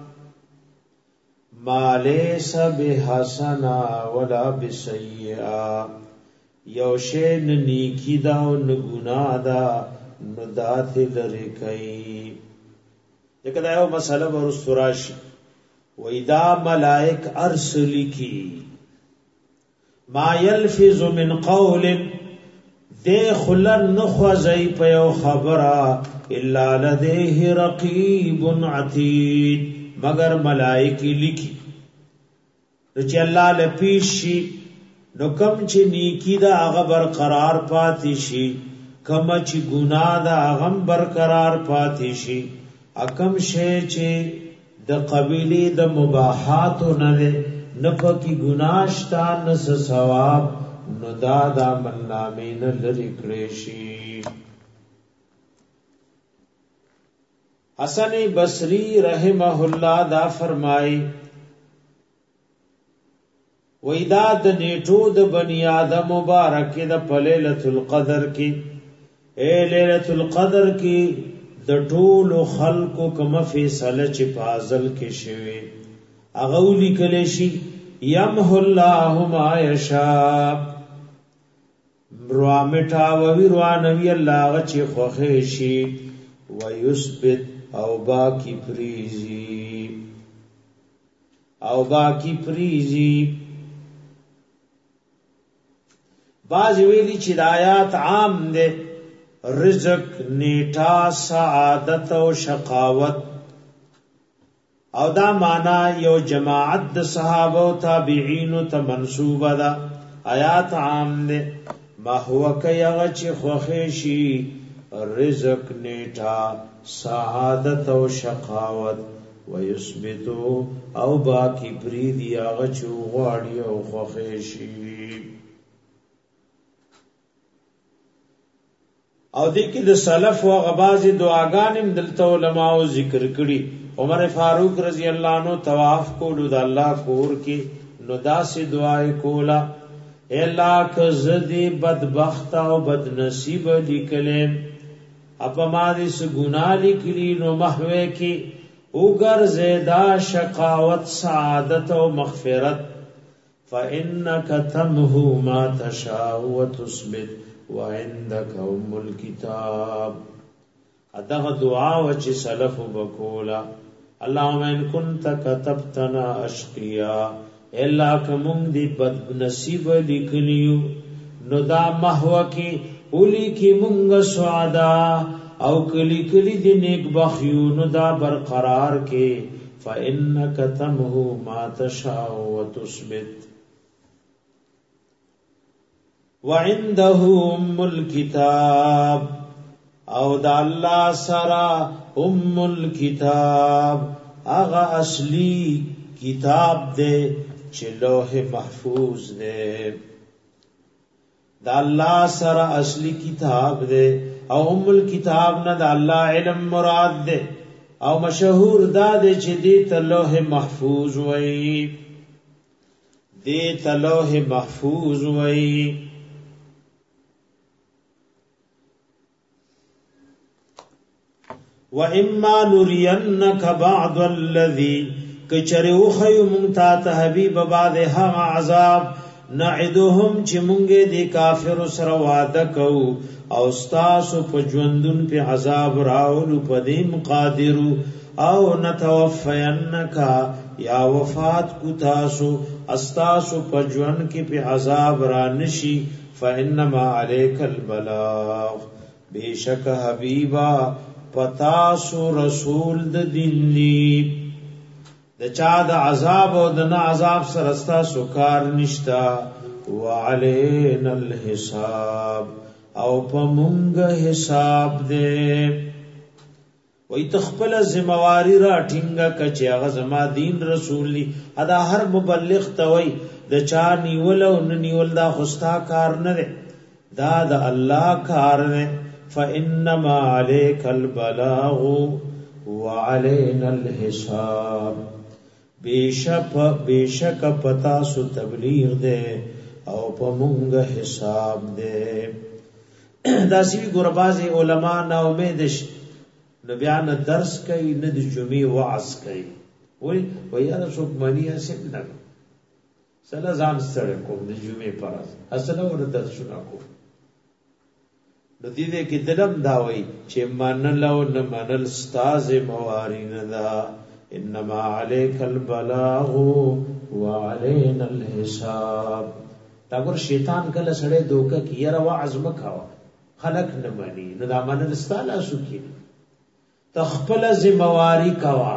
ما لیس بحسنا ولا بسیئا یوشین نیکی دا و نگنا دا نو داتی لری کئی. لیکن ایو مسئلہ برستراش ویدا ملائک ارس لکی ما یلفظ من قول دے خلن نخوزی پیو خبرا الا لدیه رقیب عتید مگر ملائکی لکی نو چی اللہ لپیش شی نو کم چی نیکی دا آغا برقرار پاتی شی کم چی گناہ دا آغم برقرار پاتی شی اکم شے چی دا قبیلی دا مباحاتو ندے نپکی گناشتا نس ثواب نو دا من نامین لرکڑیشی حسن بصری رحمہ اللہ دا فرمائی ویدا د نیټو د بنی آدم مبارک د لیلۃ القدر کی اے لیلۃ القدر کی د ټول خلقو کوم فیصله چې پازل کې شوی اغولی کله شي یمحو الله ما یشاء روا مټا و وروا نبی الله چې خوخه شي ويثبت او باقی پریزی باز ویلی چې آیات عام ده رزق نیټه سعادت او شقاوت او دا معنا یو جماعت د صحابه او تابعین ته منسوبه ده آیات عام ده ما هو کایغه چې خوخه شي رزق نیټه سعادت او شقاوت ويثبت او باقی پریدی هغه چې غواړي او خوخه شي او دې کې د سلف او غباز دعاګانې دلته علماء ذکر کړي عمر فاروق رضی الله عنه طواف کولو د الله کور کې نو داسې دعای کولا اے الله کزدی بدبخت او بدنصیب لیکلم اپا ما دې سګنا لیکلی نو محوه کې اوګر زیدا شقاوت سعادت او مغفرت فانک تمحو ما تشاء وتثبت وعندك الكتاب ادغه دعا وچ سلف وبکولا اللهم ان كنت كتبتنا اشقيا الا کوم دی بد نصیب لیکلیو نو دا محو کی اولی کی مونږ سعدا او کلی کلی دی نیک بخیو نو دا برقرار کی فانك تمحو ما تشاء وتثبت وعنده الكتاب او دا الله سرا الكتاب اغا اصلی کتاب دے چې لوح محفوظ دے دا الله سرا اصلی کتاب دے او الكتاب نه دا الله علم مراد دے او مشهور دا دے چې دې ته لوح محفوظ وای دې ته لوح محفوظ وای وَإِمَّا نُرِيَنَّكَ بَعْضَ الَّذِي كَچَرِو خَيُّ مُنْتَا حبیب بعد هم عذاب نعدهم چې مونږه دي کافر سره وعده کو او استاسو په ژوندون په عذاب راول په دې مقادر او نتوفینک یا وفات کو تاسو استاسو په ژوند کې په عذاب را نشي فإنما عليك البلاغ بیشک حبیبا پتاسو رسول د دین دی د چا د عذاب او د نه عذاب سرستا سکار نشتا وعلينا الحساب او پمونګ حساب دے وای تخپل ذمہواری را ټینګه کچې هغه زما دین رسول لی ادا هر مبلغ توي د چا نیول او نیول دا خوستا کار نه ده دا د الله کار نه فانما عليك البلاغ وعلينا الحساب بیشک پتا سو تبلیغ دے او پمونګ حساب دے داسی ګوربازي علما نا امیدش نو بیان درس کوي نه د جمعې وعظ کوي وای یا څوک مانی اسب نه سره ځان سره کوم د جمعې پر اصله ور درس شو کو نو دې کې دلم دا وای چې منل او نه منل استاد مواری نه دا انما عليك البلاغ وعلينا الحساب دا ګور شیطان کله سړی دوکه کی یره وعظ مکاوه خلق نه مانی نو دا منل ستاله سو کی تخپل ذمہواری کوا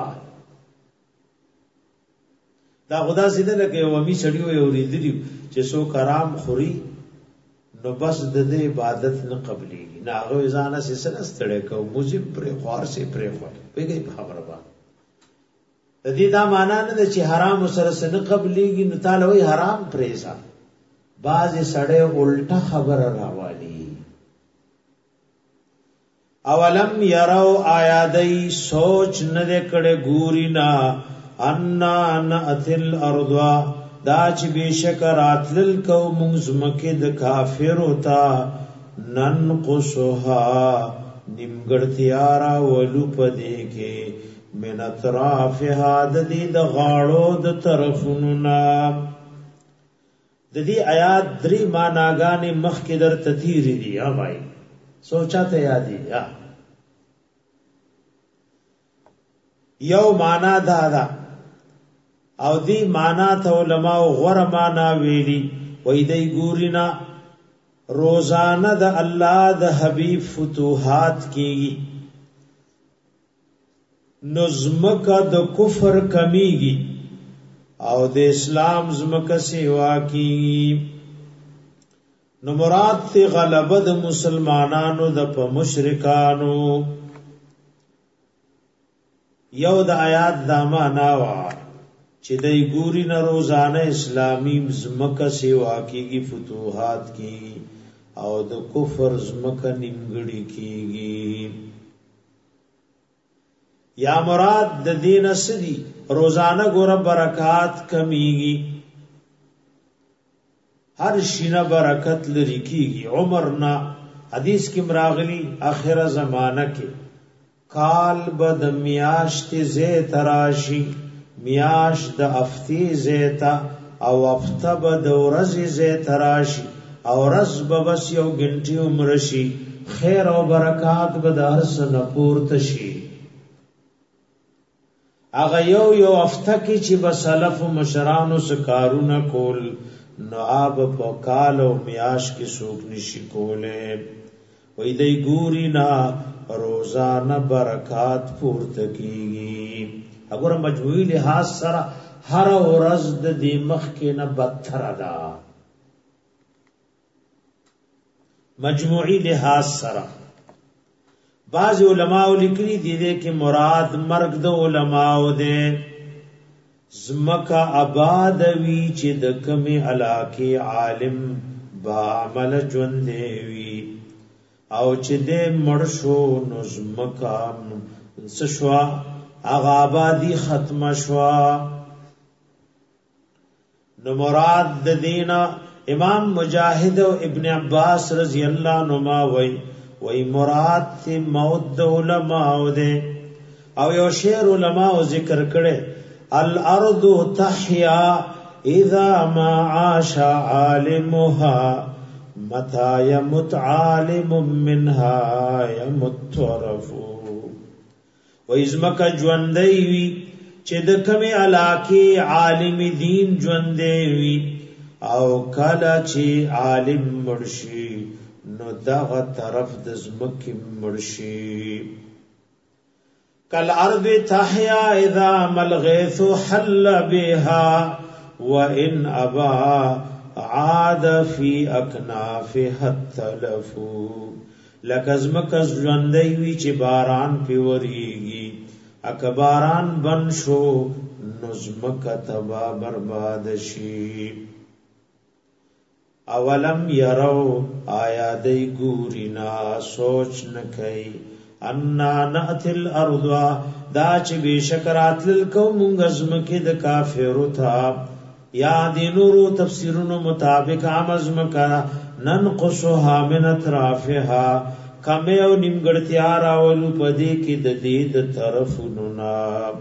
دا خدا سیده لکه یو امی سړیو یو ریدلی چې سو کرام خوري نو بس د دې عبادت نه قبليږي نه هغه ځانه سره ستړی کو موزي پر خوار سي پر خو پیږي خبره با د دې دا معنا نه چې حرام سره نه قبليږي نو تعالی وی حرام پرېسا باز سړی الټا خبر راوالي اولم يروا آیادای سوچ نه کړه ګوري نا ان اتل ارضا دا چې بشکراتل کو مزمکه د کافر ہوتا ننقصها نیمګړتیارا ولو پدې کې من اطرافها د دې د غاړو د طرفونو نا د دې آیات درې معناګانې مخکې در تثیری دي ها بھائی سوچا ته یاد دي یو معنا دا او دی معنا ته علماء غور معنا ویلي وای دی ګورینا روزانه د الله د حبیب فتوحات کیږي نظمکه د کفر کمیږي او د اسلام زمکه سیوا کیږي نو مراد تی غلبه د مسلمانانو د په مشرکانو یو د آیات دا معنا وا چې دای ګوري نه روزانه اسلامی زمکه سیوا کیږي فتوحات کیږي او د کفر زمکه نیمګړی کیږي یا مراد د دین اسدی روزانه ګور برکات کمیږي هر شینه برکت لري کیږي عمرنا حدیث کې مراغلی اخره زمانہ کې کال بد میاشت زه تراشی میاش د افتی زیتا او افته بد ورځ زه تراشی او رز بس یو غنټي عمرشي خیر او برکات به د هر سنه پورته شي اغه یو افته کې چې بسلف مشرانو سکارونه کول نو آب په کال او میاش کې سوق نشي کوله وې دای ګوري نا روزانه برکات پورته کیږي وګوره مجموعي لحاظ سره هر ورځ د دې مخ کې نه بدتر ادا مجموعي لحاظ سره بعض علماء لیکلي دي چې مراد مرګ د علماء ده زمکا آباد وی چې د کمی علاقه عالم با عمل ژوند وی او چې د مرشو نو زمکا سشوا اغا آبادی ختم شوا نو مراد د دینا امام مجاہد و ابن عباس رضی اللہ عنہما وی مراد تی موت د علماء ده او یو شعر علماء ذکر کړي الارض تحیا اذا ما عاش عالمها متى يمت عالم منها يمت طرفو و ازمک ژوندۍ وی چې د کمی علاقه عالم دین ژوندۍ وی او کله چې عالم مرشي نو دغه طرف د زمکه مرشي کل ارض تحیا اذا ملغیث حل بها وان ابا عاد فی اکنافها التلف لکزمک ژوندۍ وی چې باران پیوریږي اکباران بن شو نظمک تبا برباد شي اولم يروا آیا دی ګورینا سوچ نکي ان ناتل ارض دا چې بشکراتل کوم غزمکه د کافرو تھا یا دینورو تفسیرونو مطابق امزمکا ننقصها من اطرافها کمه او نیمګړتیا راولو پدې کې د دې د طرفونو نا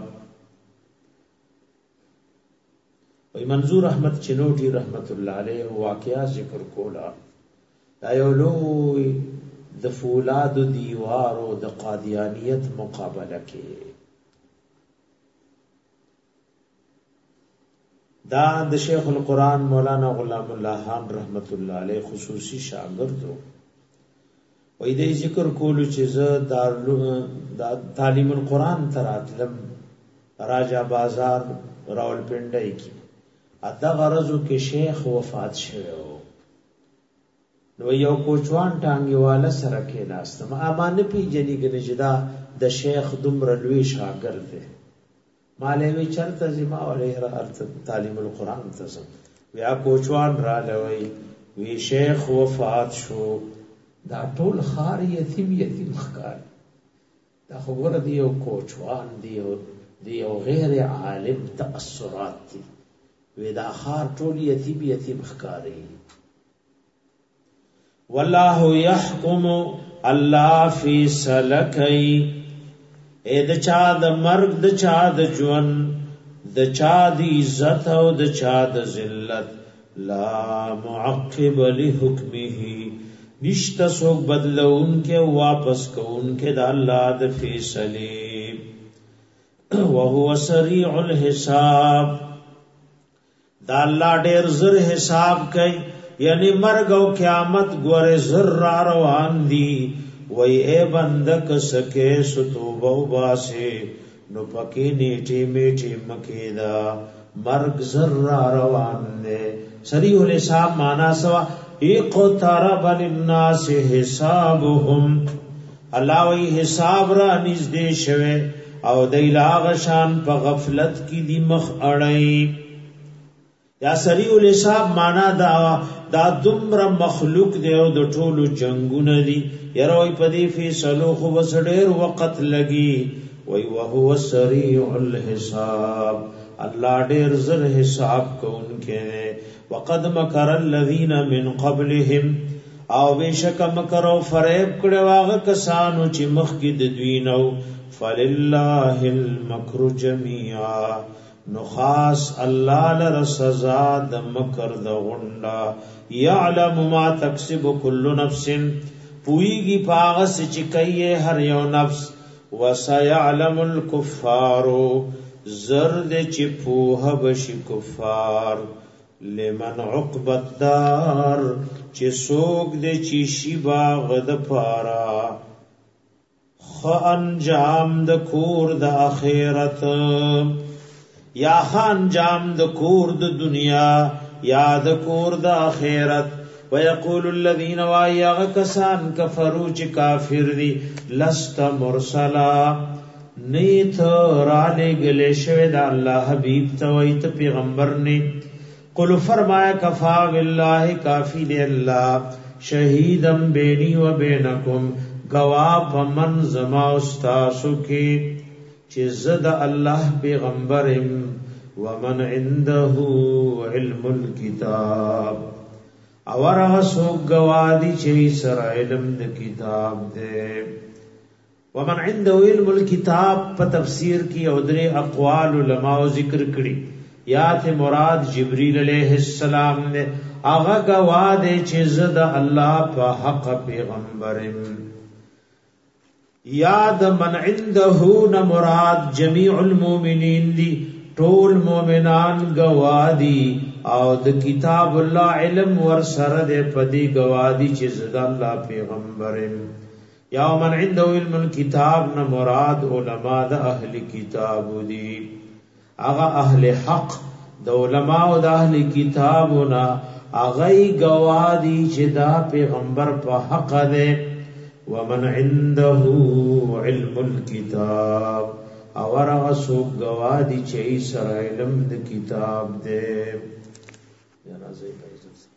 وی منظور احمد چنوټي رحمت الله علیه واقعا ذکر کولا دا یو لوی د فولاد دیوارو د قادیانیت مقابله کې دا د شیخ القرآن مولانا غلام الله خان رحمت الله علیه خصوصي شاګرد وای دې ذکر کولو چې زه د تعلیم القرآن تراتلم راجا بازار راولپنډای کی اته غرضو کې شیخ وفات شوی نو یو کوچوان ټانګي والا سره کې ناستم امانه پی جنې کې نجدا د شیخ دومره لوی شاګرد دی مالې وی چرته زما ولې ارت تعلیم القرآن تاسو بیا کوچوان را لوي وی شیخ وفات شو دا ټول خار یتیم ښکار دا خبره دی او کوچوان دی او غیر عالم تاثرات دي وی دا خار ټول یتیم ښکاری والله يحكم الله فیصله کوي اې د چا د مرګ د چا د ژوند د چا د عزت او د چا د ذلت لا معقب لحکمه نشتا سوک بدلون کے واپس کون کے دا اللہ دا فیصلے وهو سریع الحساب دا اللہ ډیر زر حساب کئی یعنی مرگ او قیامت گوره زر را روان دی وی اے بندک سکے ستوبہ باسے نو پکی نیٹی میٹی مکیدا مرگ زر را روان دے سریع الحساب مانا سوا اقترب للناس حسابهم الله وی حساب را نږدې شوه او دایلاغ شان په غفلت کې دی مخ اړای یا سریع الحساب معنا دا دومره مخلوق دی او د ټولو جنگونه دی یروي پدی فیصلو خو وسډیر وخت لګي وی وهو سریع الحساب الله ډیر زر حساب کوونکې وقد مکر الذین من قبلهم او بشک مکر او فریب کړه واغه کسانو چې مخکې د دوی نو فللله المکر جميعا نو خاص الله لر سزا د مکر د غونډا يعلم ما تکسب كل نفس پویږي پاغه چې کوي هر یو نفس وسيعلم الكفار زرد چې پوها بشي کفار لمن عقب الدار چې سوق دې چې شی باغ د پارا خ انجام د کور د اخرت یا خان جام د کور د دنیا یا د کور د اخرت ويقول الذين ويغكسان كفروا چې کافر دي لست مرسلا نیت را لګل شوی د الله حبیب ته وایت پیغمبر نه قل فرمایا کفا بالله کافی دی الله شهیدم بینی و بینکم گواه پمن زما استاسو کی چې زد الله پیغمبرم ومن عنده علم الكتاب اور سو گوادی چې سر علم د کتاب دے ومن عنده علم الكتاب په تفسیر کی او درې اقوال علماء ذکر کړي یا ته مراد جبريل علیہ السلام نے آغا گواه دے چې زد الله په حق پیغمبرم یاد من عنده نه مراد جميع المؤمنین دی ټول مؤمنان گواه دی او د کتاب الله علم ور سره دے پدی گواه دی چې زد الله پیغمبرم یا من عنده علم الكتاب نه مراد علماء د اهل کتاب دی اغا اهل حق د علماء او د اهل کتابنا اغای گوادی چې دا پیغمبر په حق ده ومن عنده علم الكتاب اور غسو گوادی چې سره علم د کتاب ده یا راځي